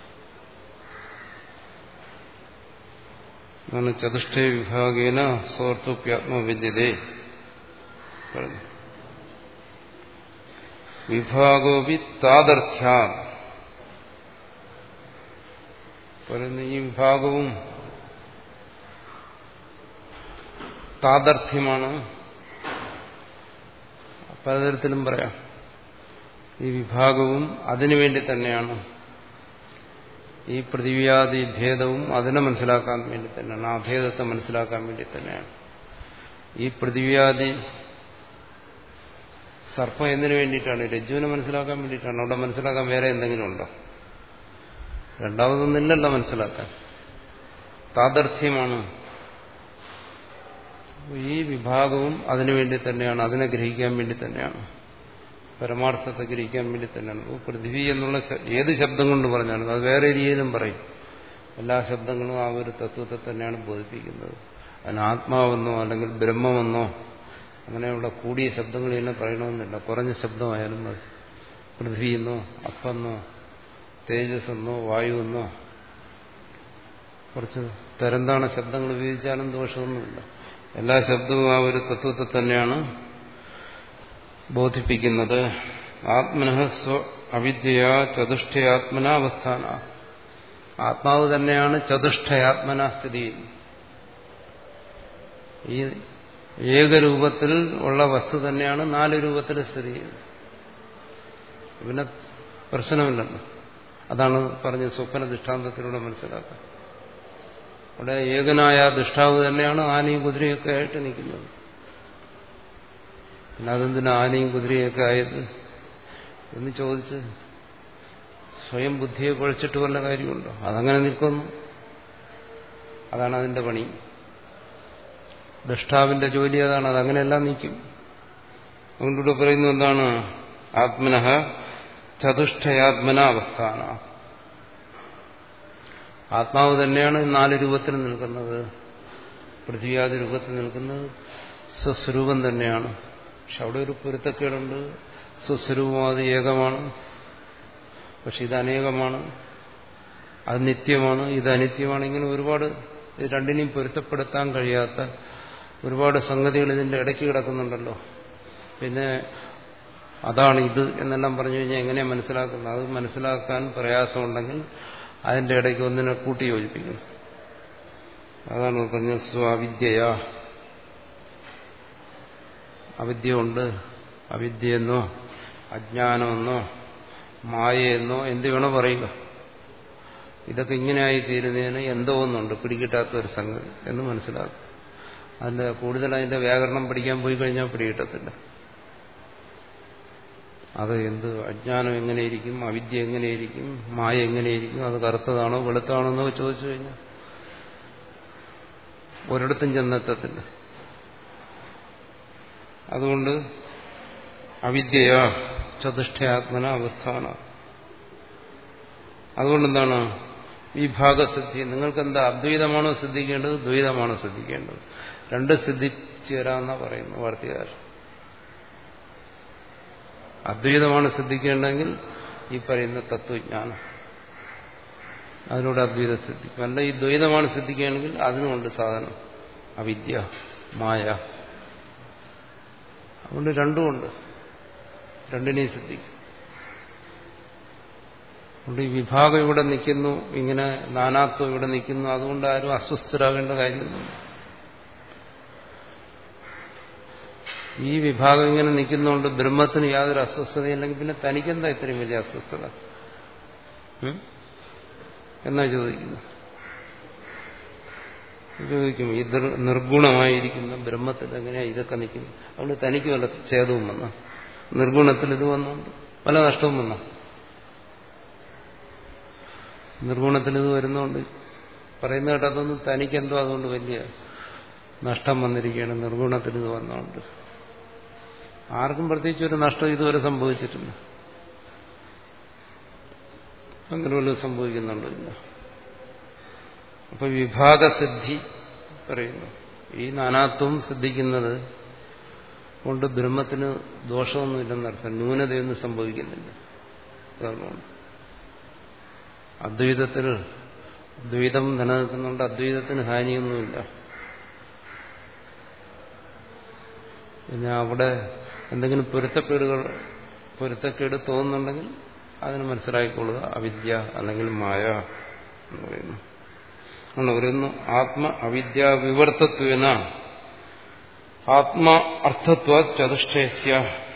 ചതുഷ്ടേ വിഭാഗേന സ്വാർത്ഥോപ്യാത്മവിദ്യതേ പറഞ്ഞു. വിഭാഗോപി താദർത്ഥ്യാ പറയുന്ന ഈ വിഭാഗവും താദർത്ഥ്യമാണ്. പലതരത്തിലും പറയാം. ഈ വിഭാഗവും അതിനുവേണ്ടി തന്നെയാണ്. ഈ പൃഥിവ്യാദി ഭേദവും അതിനെ മനസ്സിലാക്കാൻ വേണ്ടി തന്നെയാണ്, ആ ഭേദത്തെ മനസ്സിലാക്കാൻ വേണ്ടി തന്നെയാണ്. ഈ പൃഥിവ്യാദി സർപ്പം എന്തിനു വേണ്ടിയിട്ടാണ്? രജ്ജുവിനെ മനസ്സിലാക്കാൻ വേണ്ടിയിട്ടാണ്. അവിടെ മനസ്സിലാക്കാൻ വേറെ എന്തെങ്കിലും ഉണ്ടോ? രണ്ടാമതൊന്നില്ലല്ലോ മനസ്സിലാക്കാൻ. താദർത്ഥ്യമാണ്. ഈ വിഭാഗവും അതിനുവേണ്ടി തന്നെയാണ്, അതിനെ ഗ്രഹിക്കാൻ വേണ്ടി തന്നെയാണ്, പരമാർത്ഥത്തെ ഗ്രഹിക്കാൻ വേണ്ടി തന്നെയാണ്. പൃഥ്വി എന്നുള്ള ഏത് ശബ്ദം കൊണ്ട് പറഞ്ഞാലും അത് വേറെ രീതിയിലും പറയും. എല്ലാ ശബ്ദങ്ങളും ആ ഒരു തത്വത്തെ തന്നെയാണ് ബോധിപ്പിക്കുന്നത്. അതിന് ആത്മാവെന്നോ അല്ലെങ്കിൽ ബ്രഹ്മമെന്നോ അങ്ങനെയുള്ള കൂടിയ ശബ്ദങ്ങൾ തന്നെ പറയണമെന്നില്ല. കുറഞ്ഞ ശബ്ദമായാലും മതി. പൃഥ്വിയെന്നോ അപ്പെന്നോ തേജസ്സെന്നോ വായുവെന്നോ കുറച്ച് തരംതാണ ശബ്ദങ്ങൾ ഉപയോഗിച്ചാലും ദോഷമൊന്നുമില്ല. എല്ലാ ശബ്ദവും ആ ഒരു തത്വത്തെ തന്നെയാണ് ബോധിപ്പിക്കുന്നത്. ആത്മനഃ സ്വ അവിദ്യയാ ചതുഷ്ടയാത്മനാവസ്ഥാന. ആത്മാവ് തന്നെയാണ് ചതുഷ്ടയാത്മന സ്ഥിതി. ഈ ഏകരൂപത്തിൽ ഉള്ള വസ്തു തന്നെയാണ് നാല് രൂപത്തിൽ സ്ഥിതി ചെയ്യുന്നത്. പിന്നെ പ്രശ്നമില്ലല്ലോ. അതാണ് പറഞ്ഞ സ്വപ്ന ദൃഷ്ടാന്തത്തിലൂടെ മനസ്സിലാക്കുക. അവിടെ ഏകനായ ദൃഷ്ടാവ് തന്നെയാണ് ആനയും കുതിരയൊക്കെ ആയിട്ട് നിൽക്കുന്നത്. പിന്നെ അതെന്തിനാ ആനയും കുതിരയൊക്കെ ആയത് എന്ന് ചോദിച്ച് സ്വയം ബുദ്ധിയെ കുഴച്ചിട്ട് വല്ല കാര്യമുണ്ടോ? അതങ്ങനെ നിൽക്കുന്നു. അതാണ് അതിന്റെ പണി. ദൃഷ്ടാവിന്റെ ജോലി അതാണ്. അതങ്ങനെയെല്ലാം നിൽക്കും. അതുകൊണ്ടിവിടെ പറയുന്നത് എന്താണ്? ആത്മനഃ ചതുഷ്ടയാത്മനാവസ്ഥാന. ആത്മാവ് തന്നെയാണ് നാല് രൂപത്തിൽ നിൽക്കുന്നത്. പൃഥ്വിയാദി രൂപത്തിൽ നിൽക്കുന്നത് സ്വസ്വരൂപം തന്നെയാണ്. പക്ഷെ അവിടെ ഒരു പൊരുത്തക്കേടുണ്ട്. സ്വസ്വരൂപം അത് ഏകമാണ്, പക്ഷെ ഇത് അനേകമാണ്. അത് നിത്യമാണ്, ഇത് അനിത്യമാണ്. ഇങ്ങനെ ഒരുപാട് ഇത് രണ്ടിനെയും പൊരുത്തപ്പെടുത്താൻ കഴിയാത്ത ഒരുപാട് സംഗതികൾ ഇതിന്റെ ഇടയ്ക്ക് കിടക്കുന്നുണ്ടല്ലോ. പിന്നെ അതാണ് ഇത് എന്നെല്ലാം പറഞ്ഞു കഴിഞ്ഞാൽ എങ്ങനെയാണ് മനസ്സിലാക്കുന്നത്? അത് മനസ്സിലാക്കാൻ പ്രയാസമുണ്ടെങ്കിൽ അതിന്റെ ഇടയ്ക്ക് ഒന്നിനെ കൂട്ടി യോജിപ്പിക്കണം. അതാണ് പറഞ്ഞ സ്വാവിദ്യയാ അവിദ്യ ഉണ്ട്, അവിദ്യയെന്നോ അജ്ഞാനമെന്നോ മായയെന്നോ എന്ത് വേണോ പറയുക. ഇതൊക്കെ ഇങ്ങനെയായി തീരുന്നതിന് എന്തോ ഒന്നുണ്ട്, പിടികിട്ടാത്ത ഒരു സംഗതി എന്ന് മനസ്സിലാക്കും. അതിന്റെ കൂടുതൽ അതിന്റെ വ്യാകരണം പഠിക്കാൻ പോയി കഴിഞ്ഞാൽ പിടികിട്ടത്തില്ല. അത് എന്ത് അജ്ഞാനം എങ്ങനെയിരിക്കും, അവിദ്യ എങ്ങനെയിരിക്കും, മായ എങ്ങനെയിരിക്കും, അത് കറുത്തതാണോ വെളുത്താണോ എന്നൊക്കെ ചോദിച്ചു കഴിഞ്ഞാൽ ഒരിടത്തും ചെന്നെത്തത്തില്ല. അതുകൊണ്ട് അവിദ്യയ ചതുഷ്ടയാത്മന അവസ്ഥാന. അതുകൊണ്ടെന്താണ് വിഭാഗസിദ്ധി? നിങ്ങൾക്കെന്താ അദ്വൈതമാണോ സിദ്ധിക്കേണ്ടത്, ദ്വൈതമാണോ സിദ്ധിക്കേണ്ടത്? രണ്ട് സിദ്ധിച്ചു തരാമെന്നാ പറയുന്നു വാർത്തകാർ. അദ്വൈതമാണ് സിദ്ധിക്കേണ്ടെങ്കിൽ ഈ പറയുന്ന തത്വജ്ഞാനം, അതിലൂടെ അദ്വൈതം സിദ്ധിക്കും. അല്ല ഈ ദ്വൈതമാണ് സിദ്ധിക്കുകയാണെങ്കിൽ അതിനുമുണ്ട് സാധനം, അവിദ്യ മായ. അതുകൊണ്ട് രണ്ടുമുണ്ട്, രണ്ടിനെയും സിദ്ധിക്കും. അതുകൊണ്ട് ഈ വിഭാഗം ഇവിടെ നിൽക്കുന്നു, ഇങ്ങനെ നാനാത്വം ഇവിടെ നിൽക്കുന്നു, അതുകൊണ്ട് ആരും അസ്വസ്ഥരാകേണ്ട കാര്യമൊന്നുമില്ല. ഈ വിഭാഗം ഇങ്ങനെ നിൽക്കുന്നതുകൊണ്ട് ബ്രഹ്മത്തിന് യാതൊരു അസ്വസ്ഥതയില്ലെങ്കിൽ പിന്നെ തനിക്കെന്താ ഇത്രയും വലിയ അസ്വസ്ഥത എന്നാ ചോദിക്കുന്നു. ചോദിക്കും ഈ നിർഗുണമായിരിക്കുന്ന ബ്രഹ്മത്തിൽ എങ്ങനെയാ ഇതൊക്കെ നിൽക്കുന്നു? അതുകൊണ്ട് തനിക്ക് വല്ല ഛേദവും വന്ന, നിർഗുണത്തിൽ ഇത് വന്നുകൊണ്ട് പല നഷ്ടവും വന്ന, നിർഗുണത്തിൽ ഇത് വരുന്നതുകൊണ്ട് പറയുന്ന കേട്ടതൊന്നും തനിക്കെന്തോ അതുകൊണ്ട് വലിയ നഷ്ടം വന്നിരിക്കുകയാണ്, നിർഗുണത്തിൽ ഇത് വന്നുകൊണ്ട്. ആർക്കും പ്രത്യേകിച്ച് ഒരു നഷ്ടം ഇതുവരെ സംഭവിച്ചിട്ടില്ല. അങ്ങനെ വല്ലതും സംഭവിക്കുന്നുണ്ടോ? ഇല്ല. അപ്പൊ വിഭാഗസിദ്ധി പറയുന്നു. ഈ നാനാത്വം സിദ്ധിക്കുന്നത് കൊണ്ട് ബ്രഹ്മത്തിന് ദോഷമൊന്നുമില്ലെന്നർത്ഥം, ന്യൂനതയൊന്നും സംഭവിക്കുന്നില്ല. അതുകൊണ്ട് അദ്വൈതത്തിൽ ദ്വൈതം നിലനിൽക്കുന്നുണ്ട്, അദ്വൈതത്തിന് ഹാനിയൊന്നുമില്ല. പിന്നെ അവിടെ എന്തെങ്കിലും പൊരുത്തക്കേടുകൾ പൊരുത്തക്കേട് തോന്നുന്നുണ്ടെങ്കിൽ അതിന് മനസ്സിലാക്കിക്കൊള്ളുക, അവിദ്യ അല്ലെങ്കിൽ മായ എന്ന് പറയുന്നു. അങ്ങനെ പറയുന്നു ആത്മ അവിദ്യ വിവർത്തത്വേന ആത്മ അർത്ഥത്വ ചതുഷ്ടയസ്യ.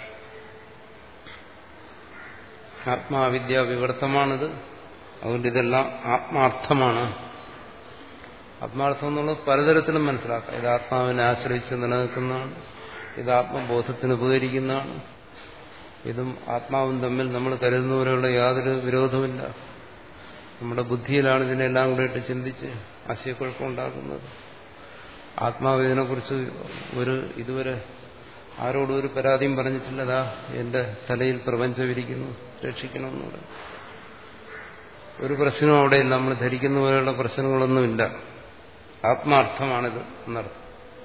ആത്മാവിദ്യ വിവർത്തമാണിത്, അതുകൊണ്ട് ഇതെല്ലാം ആത്മാർത്ഥമാണ്. ആത്മാർത്ഥം എന്നുള്ളത് പലതരത്തിലും മനസ്സിലാക്കാം. ഇത് ആത്മാവിനെ ആശ്രയിച്ച് നിലനിൽക്കുന്നതാണ്, ഇത് ആത്മബോധത്തിന് ഉപകരിക്കുന്നതാണ്, ഇതും ആത്മാവും തമ്മിൽ നമ്മൾ കരുതുന്നവരെയുള്ള യാതൊരു വിരോധമില്ല. നമ്മുടെ ബുദ്ധിയിലാണ് ഇതിനെല്ലാം കൂടെ ഇട്ട് ചിന്തിച്ച് ആശയക്കുഴപ്പമുണ്ടാക്കുന്നത്. ആത്മാവ് ഇതിനെക്കുറിച്ച് ഒരു ഇതുവരെ ആരോടും ഒരു പരാതിയും പറഞ്ഞിട്ടില്ലതാ എന്റെ തലയിൽ പ്രപഞ്ചമിരിക്കുന്നു, രക്ഷിക്കണമെന്നുള്ള ഒരു പ്രശ്നവും അവിടെയില്ല. നമ്മൾ ധരിക്കുന്ന പോലെയുള്ള പ്രശ്നങ്ങളൊന്നുമില്ല. ആത്മാർത്ഥമാണിത് എന്നർത്ഥം.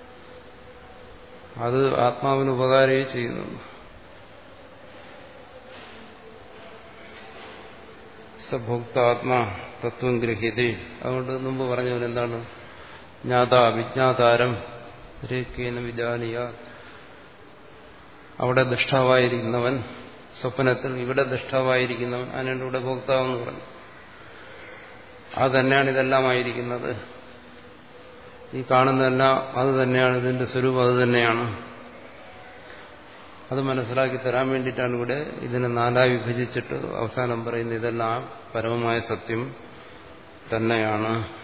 അത് ആത്മാവിന് ഉപകാരമേ ചെയ്യുന്നുള്ളൂ. സഭോക്താത്മാ തത്വം ഗ്രഹ്യതേ. അതുകൊണ്ട് മുമ്പ് പറഞ്ഞവൻ എന്താണ്? ജ്ഞാത വിജ്ഞാതാരം രേഖേന വിജാനീയ. അവിടെ ദൃഷ്ടാവായിരിക്കുന്നവൻ സ്വപ്നത്തിൽ, ഇവിടെ ദൃഷ്ടാവായിരിക്കുന്നവൻ, അതിനാണ് ഇവിടെ ഭോക്താവെന്ന് പറഞ്ഞു. അത് തന്നെയാണ് ഇതെല്ലാമായിരിക്കുന്നത്. ഈ കാണുന്നതെല്ലാം അത് തന്നെയാണ്, ഇതിന്റെ സ്വരൂപം അത് തന്നെയാണ്. അത് മനസ്സിലാക്കി തരാൻ വേണ്ടിയിട്ടാണ് ഇവിടെ ഇതിനെ നാലായി വിഭജിച്ചിട്ട് അവസാനം പറയുന്നത് ഇതെല്ലാം പരമമായ സത്യം തന്നെയാണ്.